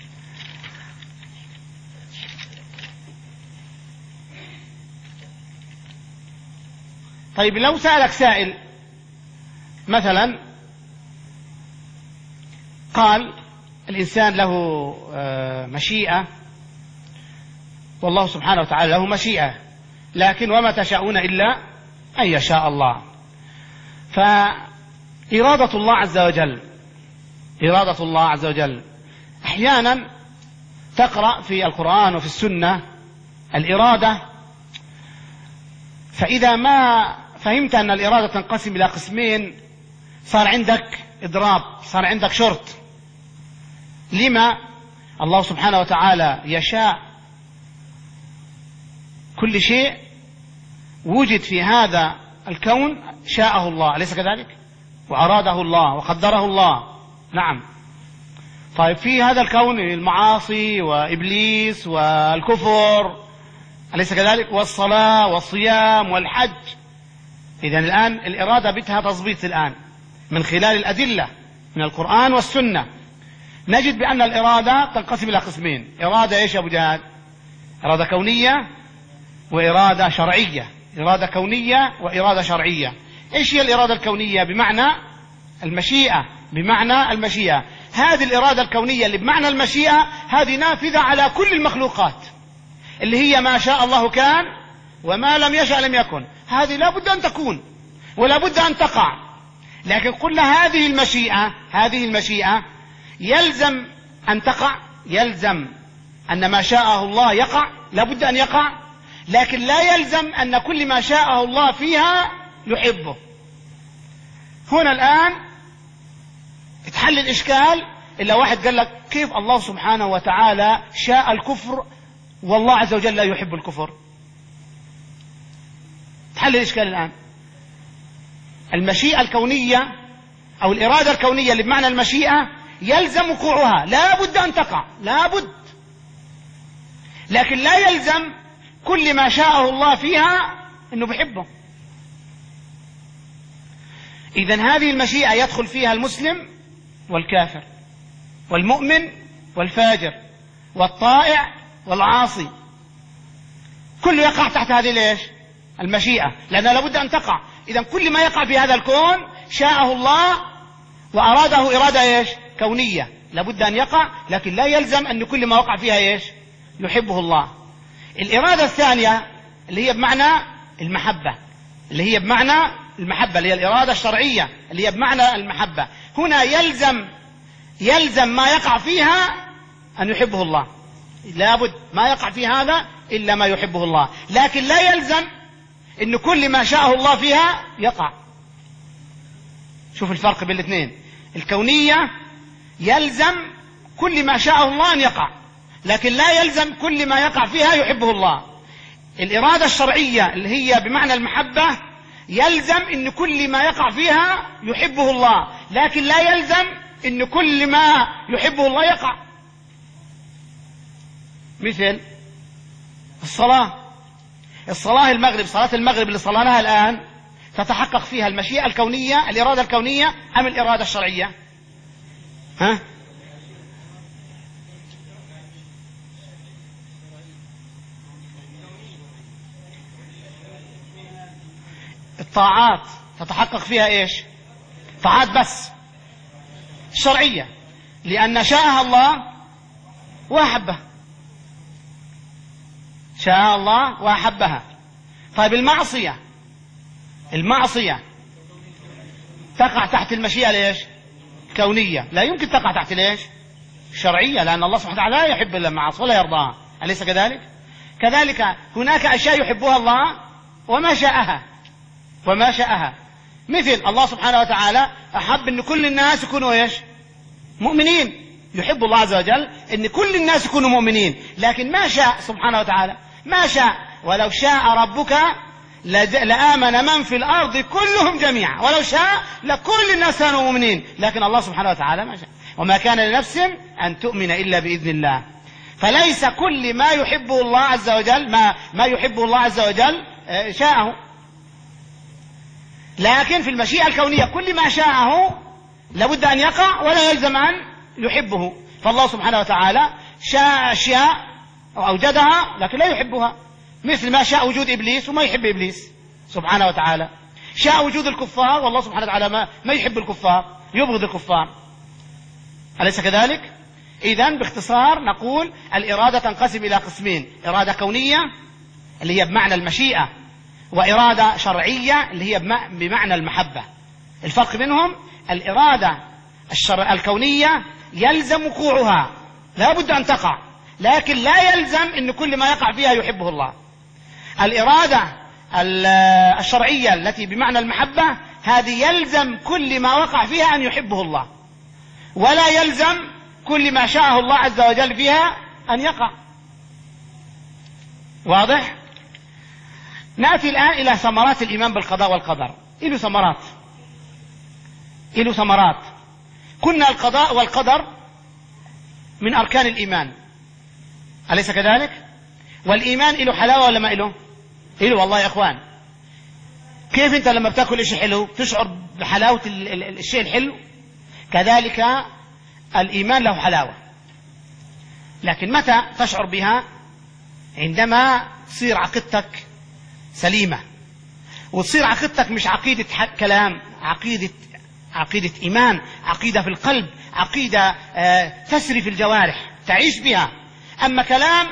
طيب لو سألك سائل مثلا قال الإنسان له مشيئة، والله سبحانه وتعالى له مشيئة، لكن وما تشاءون إلا أن يشاء الله. فإرادة الله عز وجل إرادة الله عز وجل أحيانا تقرأ في القرآن وفي السنة الإرادة، فإذا ما فهمت أن الإرادة تنقسم إلى قسمين صار عندك إضراب، صار عندك شرط. لما الله سبحانه وتعالى يشاء كل شيء وجد في هذا الكون شاءه الله، أليس كذلك؟ وأراده الله وقدره الله. نعم. طيب في هذا الكون المعاصي وإبليس والكفر، أليس كذلك؟ والصلاة والصيام والحج. إذن الآن الإرادة بدها تضبيط. الآن من خلال الأدلة من القرآن والسنة نجد بأن الإرادة تنقسم إلى قسمين. إرادة إيش يا أبو جهاد؟ إرادة كونية وإرادة شرعية. إرادة كونية وإرادة شرعية. إيش هي الإرادة الكونية؟ بمعنى المشيئة. بمعنى المشيئة هذه الإرادة الكونية اللي بمعنى المشيئة هذه نافذة على كل المخلوقات، اللي هي ما شاء الله كان وما لم يشاء لم يكن. هذه لا بد أن تكون ولا بد أن تقع. لكن قلنا هذه المشيئة هذه المشيئة يلزم أن تقع، يلزم أن ما شاءه الله يقع، لا بد أن يقع، لكن لا يلزم أن كل ما شاءه الله فيها يحبه. هنا الآن تحل الإشكال. إلا واحد قال لك كيف الله سبحانه وتعالى شاء الكفر والله عز وجل لا يحب الكفر؟ تحل الإشكال الآن. المشيئة الكونية أو الإرادة الكونية اللي بمعنى المشيئة يلزم وقوعها، لا بد أن تقع، لا بد، لكن لا يلزم كل ما شاءه الله فيها أنه بيحبه. إذن هذه المشيئة يدخل فيها المسلم والكافر والمؤمن والفاجر والطائع والعاصي، كله يقع تحت هذه ليش؟ المشيئة، لأنها لابد أن تقع. إذن كل ما يقع في هذا الكون شاءه الله وأراده إرادة إيش؟ كونية، لابد أن يقع، لكن لا يلزم أن كل ما وقع فيها إيش؟ يحبه الله. الإرادة الثانية اللي هي بمعنى المحبة، اللي هي بمعنى المحبة اللي هي الإرادة الشرعية اللي هي بمعنى المحبة. هنا يلزم يلزم ما يقع فيها أن يحبه الله، لابد ما يقع في هذا إلا ما يحبه الله، لكن لا يلزم إن كل ما شاءه الله فيها يقع. شوف الفرق بين الاثنين. الكونية يلزم كل ما شاءه الله أن يقع، لكن لا يلزم كل ما يقع فيها يحبه الله. الإرادة الشرعية اللي هي بمعنى المحبة يلزم إن كل ما يقع فيها يحبه الله، لكن لا يلزم إن كل ما يحبه الله يقع. مثل الصلاة الصلاة المغرب صلاة المغرب اللي صليناها الآن تتحقق فيها المشيئة الكونية الإرادة الكونية أم الإرادة الشرعية؟ ها؟ الطاعات تتحقق فيها إيش؟ طاعات بس الشرعية، لأن شاءها الله وأحبها، شاء الله وأحبها. طيب المعصية المعصية تقع تحت المشيئة ليش؟ كونية، لا يمكن تقع تحت ليش؟ شرعية، لأن الله سبحانه وتعالى لا يحب إلا المعاصي ولا يرضاها، أليس كذلك؟ كذلك هناك أشياء يحبها الله وما شاءها وما شاءها مثل الله سبحانه وتعالى أحب أن كل الناس يكونوا إيش؟ مؤمنين. يحب الله عز وجل أن كل الناس يكونوا مؤمنين، لكن ما شاء سبحانه وتعالى ما شاء. ولو شاء ربك لآمن من في الأرض كلهم جميعا، ولو شاء لكل الناس كانوا مؤمنين، لكن الله سبحانه وتعالى ما شاء. وما كان لنفس أن تؤمن إلا بإذن الله. فليس كل ما يحبه الله عز وجل ما, ما يحبه الله عز وجل شاءه، لكن في المشيئة الكونية كل ما شاءه لابد أن يقع ولا يلزم أن يحبه. فالله سبحانه وتعالى شاء أشياء أوجدها لكن لا يحبها، مثل ما شاء وجود إبليس وما يحب إبليس سبحانه وتعالى. شاء وجود الكفار والله سبحانه وتعالى ما, ما يحب الكفار، يبغض الكفار، أليس كذلك؟ إذن باختصار نقول الإرادة تنقسم إلى قسمين: إرادة كونية اللي هي بمعنى المشيئة، وإرادة شرعية اللي هي بمعنى المحبة. الفرق بينهم: الإرادة الشرع الكونية يلزم وقوعها، لا بد أن تقع، لكن لا يلزم أن كل ما يقع فيها يحبه الله. الإرادة الشرعية التي بمعنى المحبة هذه يلزم كل ما وقع فيها أن يحبه الله، ولا يلزم كل ما شاءه الله عز وجل فيها أن يقع. واضح؟ نأتي الآن إلى ثمرات الإيمان بالقضاء والقدر. إله ثمرات إله ثمرات كنا القضاء والقدر من أركان الإيمان، أليس كذلك؟ والإيمان إله حلاوة ولا ما إله؟ إله والله يا أخوان. كيف أنت لما بتأكل إشي حلو تشعر بحلاوة الشيء الحلو؟ كذلك الإيمان له حلاوة، لكن متى تشعر بها؟ عندما تصير عقيدتك سليمة، وتصير عقيدتك مش عقيدة كلام، عقيدة عقيدة إيمان، عقيدة في القلب، عقيدة آه تسري في الجوارح تعيش بها. أما كلام،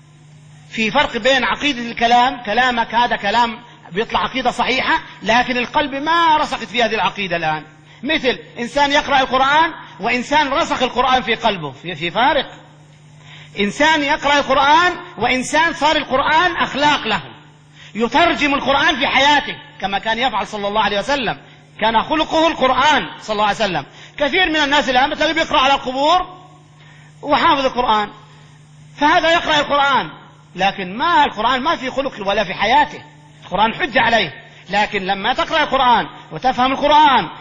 في فرق بين عقيدة الكلام، كلامك هذا كلام بيطلع عقيدة صحيحة لكن القلب ما رسخت في هذه العقيدة الآن. مثل إنسان يقرأ القرآن وإنسان رسخ القرآن في قلبه، في, في فارق. إنسان يقرأ القرآن وإنسان صار القرآن أخلاق له، يترجم القرآن في حياته كما كان يفعل صلى الله عليه وسلم، كان خلقه القرآن صلى الله عليه وسلم. كثير من الناس الآن مثلا بيقرأ على القبور وحافظ القرآن، فهذا يقرأ القرآن لكن ما القرآن ما في خلق ولا في حياته، القرآن حجة عليه. لكن لما تقرأ القرآن وتفهم القرآن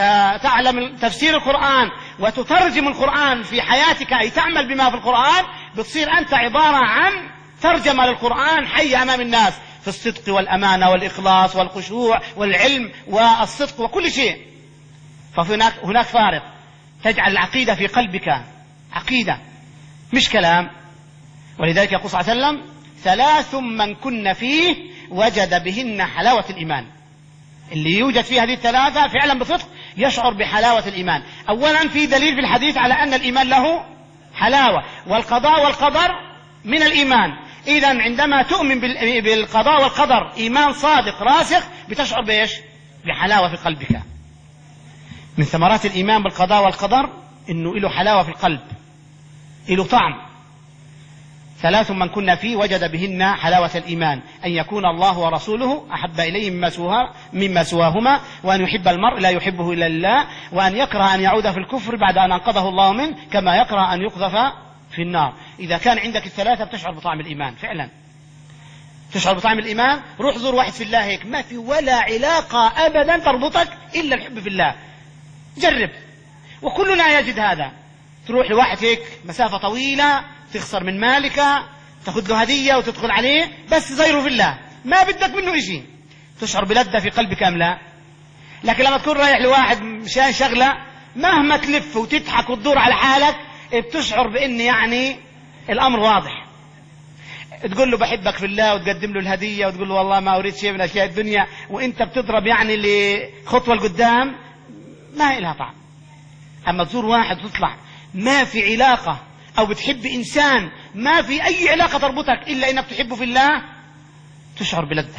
وتعلم تفسير القرآن وتترجم القرآن في حياتك، أي تعمل بما في القرآن، بتصير أنت عبارة عن ترجمة للقرآن حية أمام الناس في الصدق والأمانة والإخلاص والخشوع والعلم والصدق وكل شيء. فهناك هناك فارق. تجعل العقيدة في قلبك عقيدة مش كلام. ولذلك يقول صلى الله عليه وسلم: ثلاث من كن فيه وجد بهن حلاوة الإيمان. اللي يوجد فيه هذه الثلاثة فعلا بصدق يشعر بحلاوة الإيمان. أولا في دليل في الحديث على أن الإيمان له حلاوة، والقضاء والقدر من الإيمان. إذن عندما تؤمن بالقضاء والقدر إيمان صادق راسخ بتشعر بإيش؟ بحلاوة في قلبك. من ثمرات الإيمان بالقضاء والقدر إنه له حلاوة في القلب، له طعم. ثلاث من كنا فيه وجد بهن حلاوة الإيمان: أن يكون الله ورسوله أحب إليه مما سواهما, مما سواهما، وأن يحب المرء لا يحبه إلا الله، وأن يكره أن يعود في الكفر بعد أن أنقذه الله منه، كما يكره أن يقذف في النار. إذا كان عندك الثلاثة بتشعر بطعم الإيمان فعلا، تشعر بطعم الإيمان. روح زور واحد في الله هيك ما في ولا علاقة أبدا تربطك إلا الحب في الله، جرب، وكلنا يجد هذا. تروح لواحد هيك مسافة طويلة تخسر من مالك، تأخذ له هدية وتدخل عليه بس زيره في الله، ما بدك منه إشي، تشعر بلذة في قلبك أم لا؟ لكن لما تكون رايح لواحد مشان شغلة مهما تلف وتضحك وتدور على حالك بتشعر بأن يعني الأمر واضح. تقول له بحبك في الله وتقدم له الهدية وتقول له والله ما أريد شيء من أشياء الدنيا، وإنت بتضرب يعني لخطوة لقدام، ما إلها طعم. أما تزور واحد وتطلع ما في علاقة، أو بتحب إنسان ما في أي علاقة تربطك إلا إنك تحبه في الله، تشعر بلذة.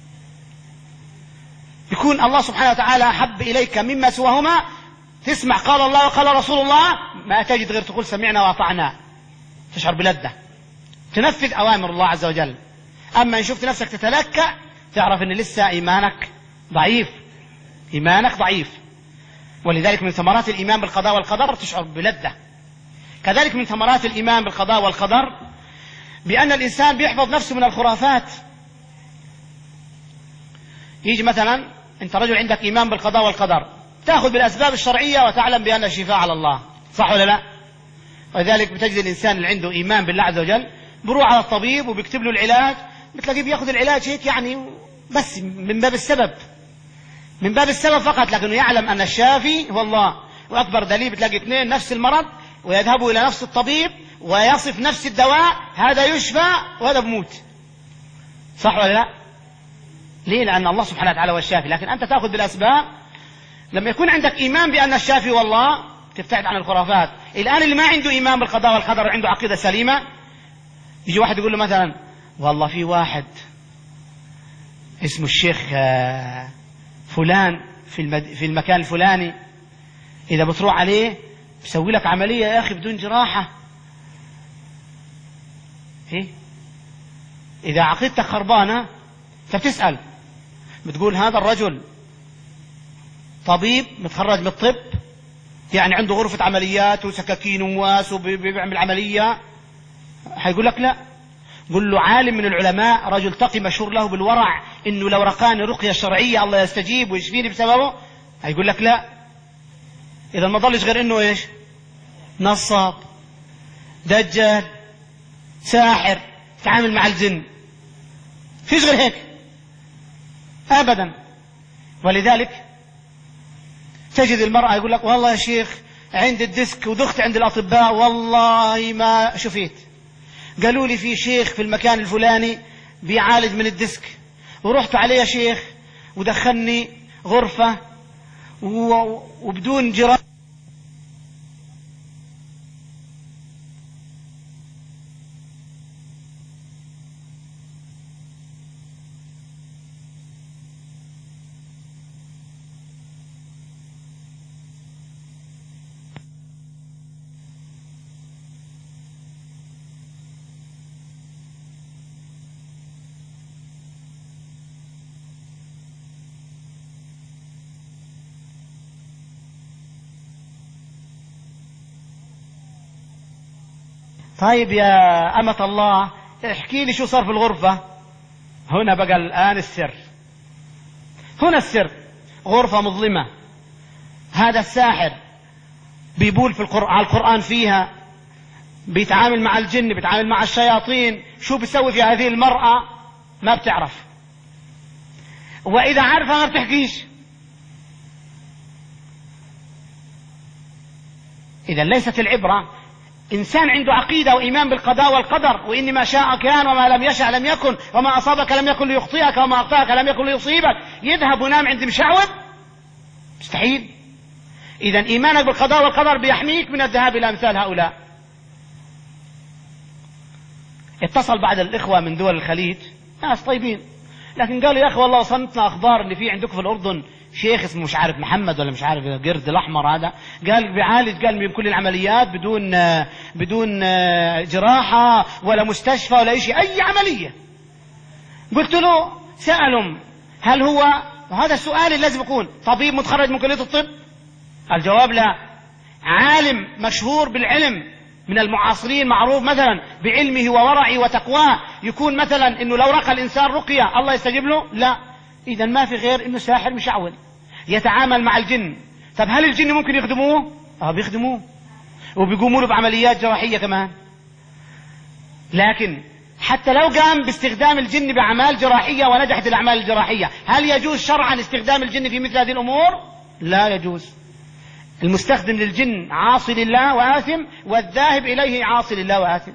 يكون الله سبحانه وتعالى أحب إليك مما سواهما، تسمع قال الله وقال رسول الله ما تجد غير تقول سمعنا وأطعنا، تشعر بلذة. تنفذ أوامر الله عز وجل. أما إن شفت نفسك تتلكأ تعرف أن لسه إيمانك ضعيف، إيمانك ضعيف. ولذلك من ثمرات الإيمان بالقضاء والقدر تشعر بلذة. كذلك من ثمرات الإيمان بالقضاء والقدر بأن الإنسان بيحفظ نفسه من الخرافات. يجي مثلا أنت رجل عندك إيمان بالقضاء والقدر، تأخذ بالأسباب الشرعية وتعلم بأن الشفاء على الله، صح ولا لا؟ ولذلك بتجد الإنسان اللي عنده إيمان بالله عز وجل بروح على الطبيب وبيكتب له العلاج، بتلاقيه بياخذ العلاج هيك يعني بس من باب السبب، من باب السبب فقط، لكنه يعلم أن الشافي هو الله. وأكبر دليل بتلاقي اثنين نفس المرض ويذهبوا إلى نفس الطبيب ويصف نفس الدواء، هذا يشفى وهذا بموت، صح ولا لا؟ ليه؟ لأن الله سبحانه وتعالى هو الشافي، لكن أنت تأخذ بالأسباب. لما يكون عندك إيمان بأن الشافي هو الله تبتعد عن الخرافات. الآن اللي ما عنده إيمان بالقضاء والقدر وعنده عقيدة سليمة، يجي واحد يقول له مثلا والله في واحد اسمه الشيخ فلان في المد... في المكان الفلاني، إذا بتروح عليه بسوي لك عملية يا أخي بدون جراحة. إيه؟ إذا عقيدتك خربانة فبتسأل، بتقول هذا الرجل طبيب متخرج من الطب، يعني عنده غرفة عمليات وسكاكين ومواس وبيعمل عملية؟ هيقول لك لا. قل له عالم من العلماء، رجل تقي مشهور له بالورع، إنه لو رقاني رقية شرعية الله يستجيب ويشفيني بسببه، هيقول لك لا. إذا ما ضلش غير إنه إيش؟ نصاب، دجال، ساحر، تعامل مع الجن، فيش غير هيك أبدا. ولذلك تجد المرأة يقول لك والله يا شيخ عند الديسك ودخت عند الأطباء والله ما شفيت، قالوا لي في شيخ في المكان الفلاني بيعالج من الديسك، ورحت عليه يا شيخ ودخلني غرفة وبدون جراحة. طيب يا أمة الله احكي لي شو صار في الغرفة. هنا بقى الآن السر، هنا السر. غرفة مظلمة، هذا الساحر بيبول في القرآن، القرآن فيها، بيتعامل مع الجن، بيتعامل مع الشياطين، شو بيسوي في هذه المرأة ما بتعرف، وإذا عارفة ما بتحكيش. إذا ليست العبرة إنسان عنده عقيدة وإيمان بالقضاء والقدر، وإن ما شاء كان وما لم يشاء لم يكن، وما أصابك لم يكن ليخطئك وما أخطأك لم يكن ليصيبك، يذهب ونام عند مشعوذ؟ مستحيل. إذا إيمانك بالقضاء والقدر بيحميك من الذهاب إلى أمثال هؤلاء. اتصل بعض الإخوة من دول الخليج، ناس طيبين، لكن قالوا يا أخي والله وصلتنا أخبار اللي في عندكم في الأردن شيخ اسمه مش عارف محمد ولا مش عارف قرد الأحمر، هذا قال بيعالج، قال من كل العمليات بدون بدون جراحة ولا مستشفى ولا شيء، أي عملية. قلت له سألهم هل هو، وهذا السؤال اللي لازم يكون، طبيب متخرج من كلية الطب؟ الجواب لا. عالم مشهور بالعلم من المعاصرين معروف مثلا بعلمه وورعه وتقواه، يكون مثلا انه لو رقى الانسان رقية الله يستجيب له؟ لا. اذا ما في غير انه ساحر مشعوذ يتعامل مع الجن. طب هل الجن ممكن يخدموه؟ اه بيخدموه وبيقوموا له بعمليات جراحية كمان. لكن حتى لو قام باستخدام الجن بأعمال جراحية ونجحت الأعمال الجراحية، هل يجوز شرعا استخدام الجن في مثل هذه الأمور؟ لا يجوز. المستخدم للجن عاصي لله وآثم، والذاهب إليه عاصي لله وآثم.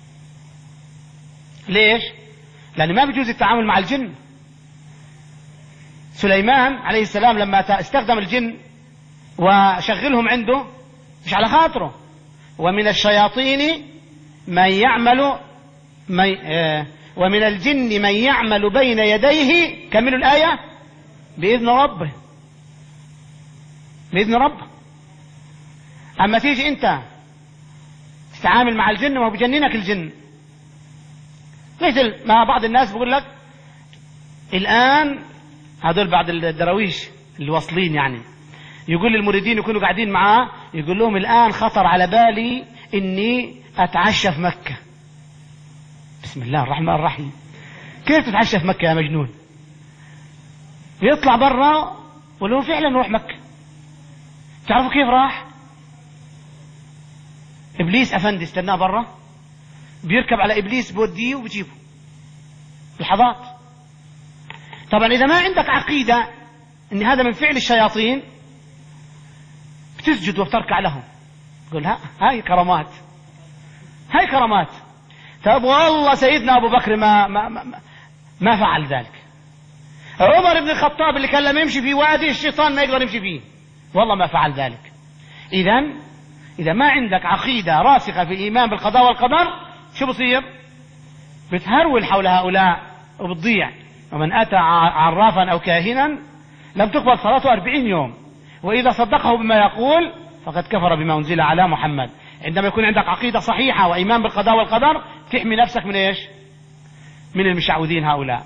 ليش؟ لأن ما بيجوز التعامل مع الجن. سليمان عليه السلام لما استخدم الجن وشغلهم عنده مش على خاطره، ومن الشياطين من يعمل من آه ومن الجن من يعمل بين يديه، كملوا الآية، بإذن ربه، بإذن ربه. أما تيجي أنت تتعامل مع الجن، ما هو بجننك الجن، مثل ما بعض الناس بيقول لك الآن، هذول بعض الدراويش اللي واصلين يعني، يقول للمريدين يكونوا قاعدين معاه، يقول لهم الآن خطر على بالي إني أتعشى في مكة. بسم الله الرحمن الرحيم، كيف تتعشى في مكة يا مجنون؟ يطلع برا ولو فعلا روح مكة. تعرفوا كيف راح؟ إبليس أفندي استناه برا، بيركب على إبليس بوديه وبجيبه لحظات. طبعا إذا ما عندك عقيدة إن هذا من فعل الشياطين بتسجد وبتركع لهم، تقول ها هاي كرامات، هاي كرامات. طب والله سيدنا أبو بكر ما ما ما, ما فعل ذلك. عمر بن الخطاب اللي كان لما يمشي في وادي الشيطان ما يقدر يمشي فيه، والله ما فعل ذلك. إذن إذا ما عندك عقيدة راسخة في الإيمان بالقضاء والقدر شو بصير؟ بتهرول حول هؤلاء وبتضيع. ومن أتى عرافا أو كاهنا لم تقبل صلاته أربعين يوم، وإذا صدقه بما يقول فقد كفر بما أنزل على محمد. عندما يكون عندك عقيدة صحيحة وإيمان بالقضاء والقدر تحمي نفسك من إيش؟ من المشعوذين هؤلاء.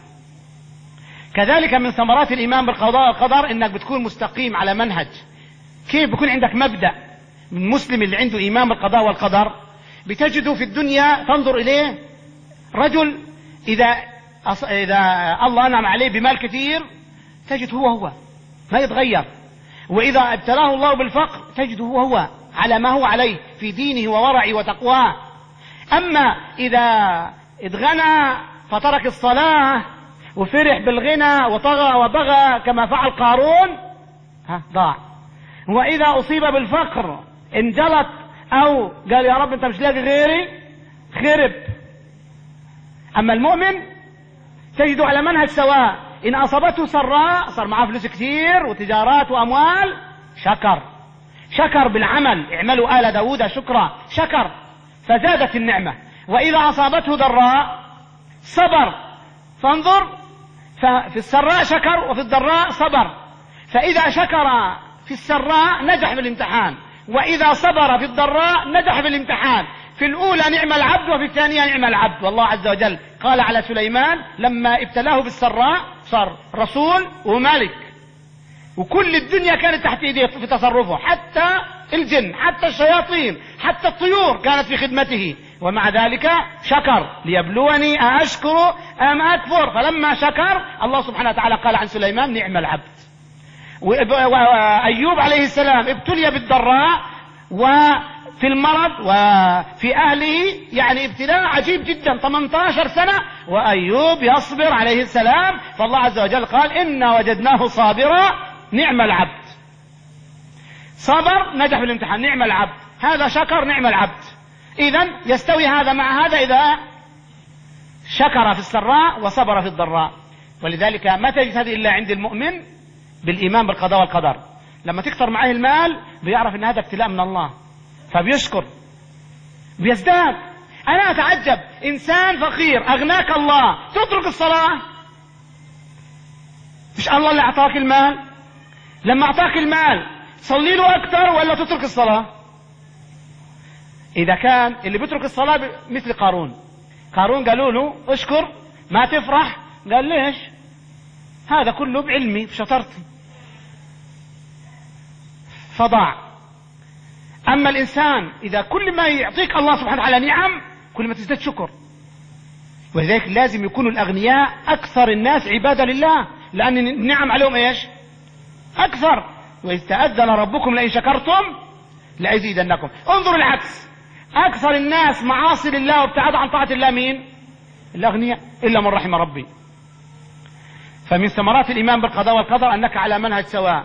كذلك من ثمرات الإيمان بالقضاء والقدر إنك بتكون مستقيم على منهج. كيف بيكون عندك مبدأ؟ من المسلم اللي عنده إيمان بالقضاء والقدر بتجده في الدنيا تنظر إليه رجل إذا أص... إذا الله أنعم عليه بمال كثير تجد هو هو ما يتغير، وإذا ابتلاه الله بالفقر تجد هو هو على ما هو عليه في دينه وورعه وتقواه. أما إذا اتغنى فترك الصلاة وفرح بالغنى وطغى وبغى كما فعل قارون ها ضاع. وإذا أصيب بالفقر انجلط أو قال يا رب أنت مش لاقي غيري خرب. أما المؤمن تجده على منهج سواء، إن أصابته سراء صار معاه فلوس كثير وتجارات وأموال شكر، شكر بالعمل، اعملوا آل داود شكرا، شكر فزادت النعمة. وإذا أصابته ضراء صبر، فانظر ففي السراء شكر وفي الضراء صبر. فإذا شكر في السراء نجح بالامتحان، وإذا صبر في الضراء نجح بالامتحان. في الأولى نعم العبد وفي الثانية نعم العبد. والله عز وجل قال على سليمان لما ابتلاه بالسراء صار رسول وملك، وكل الدنيا كانت تحت يديه في تصرفه، حتى الجن حتى الشياطين حتى الطيور كانت في خدمته، ومع ذلك شكر ليبلوني أأشكر أم أكفر. فلما شكر الله سبحانه وتعالى قال عن سليمان نعم العبد. وأيوب عليه السلام ابتلي بالضراء وفي المرض وفي أهله، يعني ابتلاء عجيب جدا ثمانية عشر سنة وأيوب يصبر عليه السلام. فالله عز وجل قال إنا وجدناه صابرا نعم العبد. صبر نجح بالامتحان نعم العبد، هذا شكر نعم العبد. إذن يستوي هذا مع هذا إذا شكر في السراء وصبر في الضراء. ولذلك ما تجد هذه إلا عند المؤمن بالإيمان بالقضاء والقدر. لما تكثر معه المال بيعرف ان هذا ابتلاء من الله فبيشكر بيزداد. انا اتعجب انسان فقير اغناك الله تترك الصلاة. مش الله اللي اعطاك المال؟ لما اعطاك المال صلي له اكثر ولا تترك الصلاة؟ اذا كان اللي بيترك الصلاة مثل قارون، قارون قالوا له اشكر ما تفرح، قال ليش؟ هذا كله بعلمي بشطرتي، فضاع. أما الإنسان إذا كل ما يعطيك الله سبحانه وتعالى نعم كل ما تزداد شكر. ولذلك لازم يكونوا الأغنياء أكثر الناس عبادة لله، لأن النعم عليهم إيش؟ أكثر. وإذ تأذن ربكم لئن شكرتم لأزيدنكم. انظروا العكس، أكثر الناس معاصي لله وابتعاد عن طاعة الله مين؟ الأغنياء، إلا من رحم ربي. فمن ثمرات الإيمان بالقضاء والقدر أنك على منهج سواء،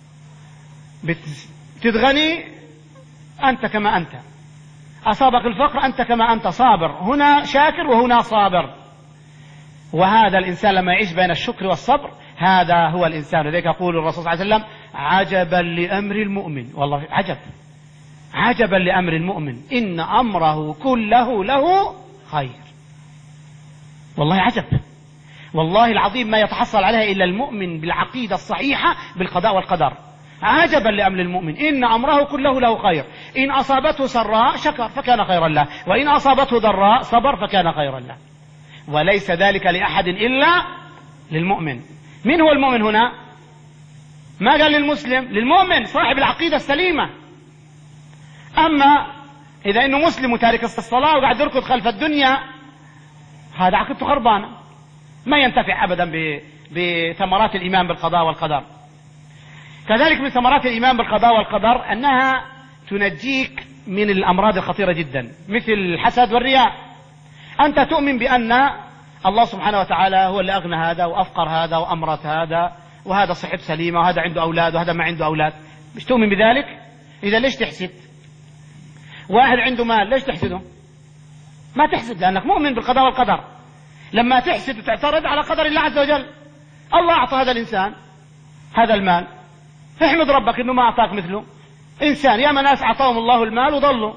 بتتغني أنت كما أنت، أصابك الفقر أنت كما أنت صابر، هنا شاكر وهنا صابر. وهذا الإنسان لما يعيش بين الشكر والصبر هذا هو الإنسان. لذلك يقول الرسول صلى الله عليه وسلم عجبا لأمر المؤمن، والله عجب عجبا لأمر المؤمن إن أمره كله له خير. والله عجب، والله العظيم ما يتحصل عليها إلا المؤمن بالعقيدة الصحيحة بالقضاء والقدر. عجبا لأمر المؤمن إن أمره كله له خير، إن أصابته سراء شكر فكان خيرا له، وإن أصابته ضراء صبر فكان خيرا له. وليس ذلك لأحد إلا للمؤمن. من هو المؤمن هنا؟ ما قال للمسلم، للمؤمن صاحب العقيدة السليمة. أما إذا إنه مسلم وتارك الصلاة وقاعد يركض خلف الدنيا، هذا عقيدته خربانة، ما ينتفع أبدا بثمرات الإيمان بالقضاء والقدر. كذلك من ثمرات الإيمان بالقضاء والقدر أنها تنجيك من الأمراض الخطيرة جدا مثل الحسد والرياء. أنت تؤمن بأن الله سبحانه وتعالى هو اللي أغنى هذا وأفقر هذا وأمرت هذا، وهذا صحة سليمة، وهذا عنده أولاد وهذا ما عنده أولاد. مش تؤمن بذلك؟ إذا ليش تحسد؟ واحد عنده مال ليش تحسده؟ ما تحسد لأنك مؤمن بالقضاء والقدر. لما تحسد وتعترض على قدر الله عز وجل، الله أعطى هذا الإنسان هذا المال، احمد ربك إنه ما أعطاك مثله. إنسان ياما ناس أعطاهم الله المال وضلوا،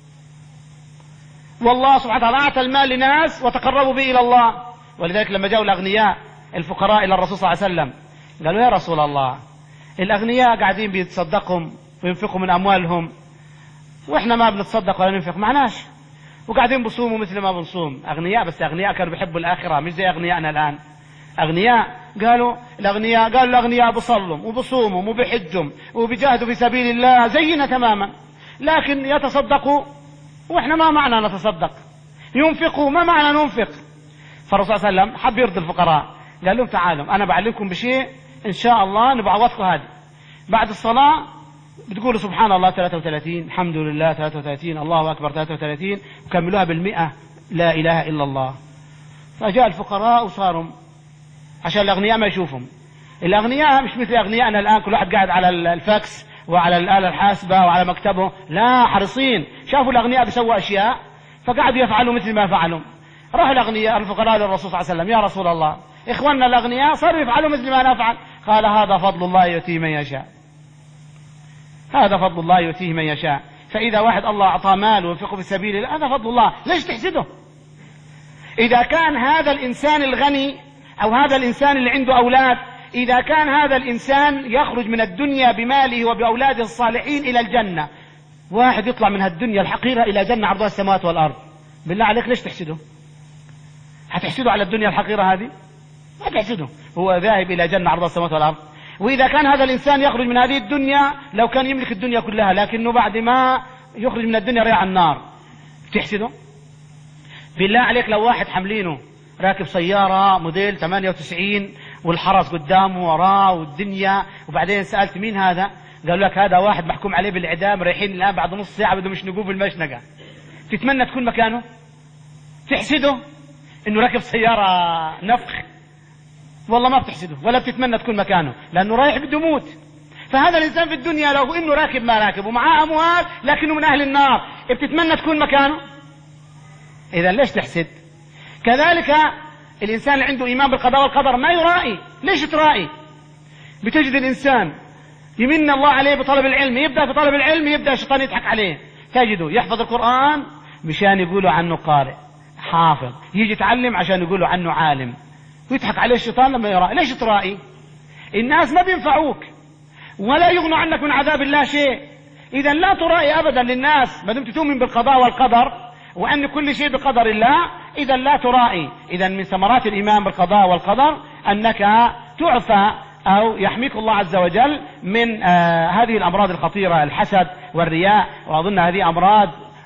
والله سبحانه وتعالى أعطى المال لناس وتقربوا به إلى الله. ولذلك لما جاءوا الأغنياء الفقراء إلى الرسول صلى الله عليه وسلم قالوا يا رسول الله، الأغنياء قاعدين بيتصدقوا وينفقوا من أموالهم وإحنا ما بنتصدق ولا ننفق، معناش، وقاعدين بصوموا مثل ما بنصوم. أغنياء، بس أغنياء كانوا بيحبوا الآخرة مش زي أغنياءنا الآن. أغنياء قالوا الأغنياء قالوا الأغنياء بصلوا وبصوموا وبحجوا وبجاهدوا في سبيل الله زينا تماما، لكن يتصدقوا وإحنا ما معنى نتصدق، ينفقوا ما معنى ننفق. فالرسول صلى الله عليه وسلم حب يرضي الفقراء، قال لهم تعالوا أنا بعلمكم بشيء إن شاء الله نبعوضكم هذه. بعد الصلاة بتقولوا سبحان الله ثلاثة وثلاثين، الحمد لله ثلاثة وثلاثين، الله أكبر ثلاثة وثلاثين، وكملوها بالمئة لا إله إلا الله. فجاء الفقراء وصاروا عشان الأغنياء ما يشوفهم. الأغنياء مش مثل أغنياءنا الآن، كل واحد قاعد على الفاكس وعلى الآلة الحاسبة وعلى مكتبه، لا، حريصين. شافوا الأغنياء بيسووا أشياء فقعدوا يفعلوا مثل ما فعلوا. راح الأغنياء الفقراء للرسول صلى الله عليه وسلم، يا رسول الله إخواننا الأغنياء صاروا يفعلوا مثل ما نفعل. قال هذا فضل الله يؤتيه من يشاء، هذا فضل الله يؤتيه من يشاء. فإذا واحد الله أعطاه مال وينفقه في سبيل الله هذا فضل الله، ليش تحسده؟ إذا كان هذا الإنسان الغني أو هذا الإنسان اللي عنده أولاد، إذا كان هذا الإنسان يخرج من الدنيا بماله وبأولاده الصالحين إلى الجنة، واحد يطلع من هالدنيا الحقيرة إلى جنة عرضها السماوات والأرض، بالله عليك ليش تحسده؟ هتحسده على الدنيا الحقيرة هذه؟ ما تحسده، هو ذاهب إلى جنة عرضها السماوات والأرض. وإذا كان هذا الإنسان يخرج من هذه الدنيا لو كان يملك الدنيا كلها، لكنه بعد ما يخرج من الدنيا ريع النار، تحسده؟ بالله عليك لو واحد حملينه راكب سيارة موديل ثمانية وتسعين والحرس قدامه وراه والدنيا، وبعدين سألت مين هذا؟ قالوا لك هذا واحد محكوم عليه بالإعدام، رايحين الآن بعد نص ساعة بدهم يشنقوه بالمشنقة. تتمنى تكون مكانه؟ تحسده إنه راكب سيارة نفخ؟ والله ما بتحسده ولا بتتمنى تكون مكانه، لأنه رايح بده يموت. فهذا الإنسان في الدنيا لو إنه راكب ما راكب ومعاه أموال لكنه من أهل النار، بتتمنى تكون مكانه؟ إذا ليش تحسد؟ كذلك الإنسان اللي عنده إيمان بالقضاء والقدر ما يرائي. ليش ترائي؟ بتجد الإنسان يمن الله عليه بطلب العلم، يبدأ في طلب العلم يبدأ الشيطان يضحك عليه، تجده يحفظ القرآن مشان يقولوا عنه قارئ حافظ، يجي يتعلم عشان يقولوا عنه عالم، ويضحك عليه الشيطان لما يرائي. ليش ترائي؟ الناس ما بينفعوك ولا يغنوا عنك من عذاب الله شيء. إذا لا ترائي أبدا للناس ما دمت تؤمن بالقضاء والقدر وأن كل شيء بقدر الله، إذا لا ترائي. إذا من ثمرات الإيمان بالقضاء والقدر أنك تعفى أو يحميك الله عز وجل من آه هذه الأمراض الخطيرة، الحسد والرياء. وأظن هذه أمراض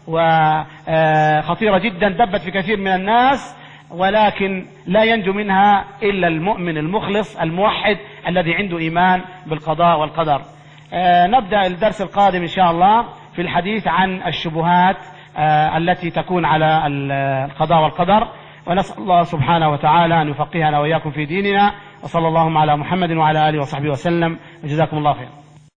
وخطيرة جدا دبت في كثير من الناس، ولكن لا ينجو منها إلا المؤمن المخلص الموحد الذي عنده إيمان بالقضاء والقدر. آه نبدأ الدرس القادم إن شاء الله في الحديث عن الشبهات آه التي تكون على القضاء والقدر، ونسأل الله سبحانه وتعالى أن يفقهنا وإياكم في ديننا، وصلى اللهم على محمد وعلى آله وصحبه وسلم، وجزاكم الله خير.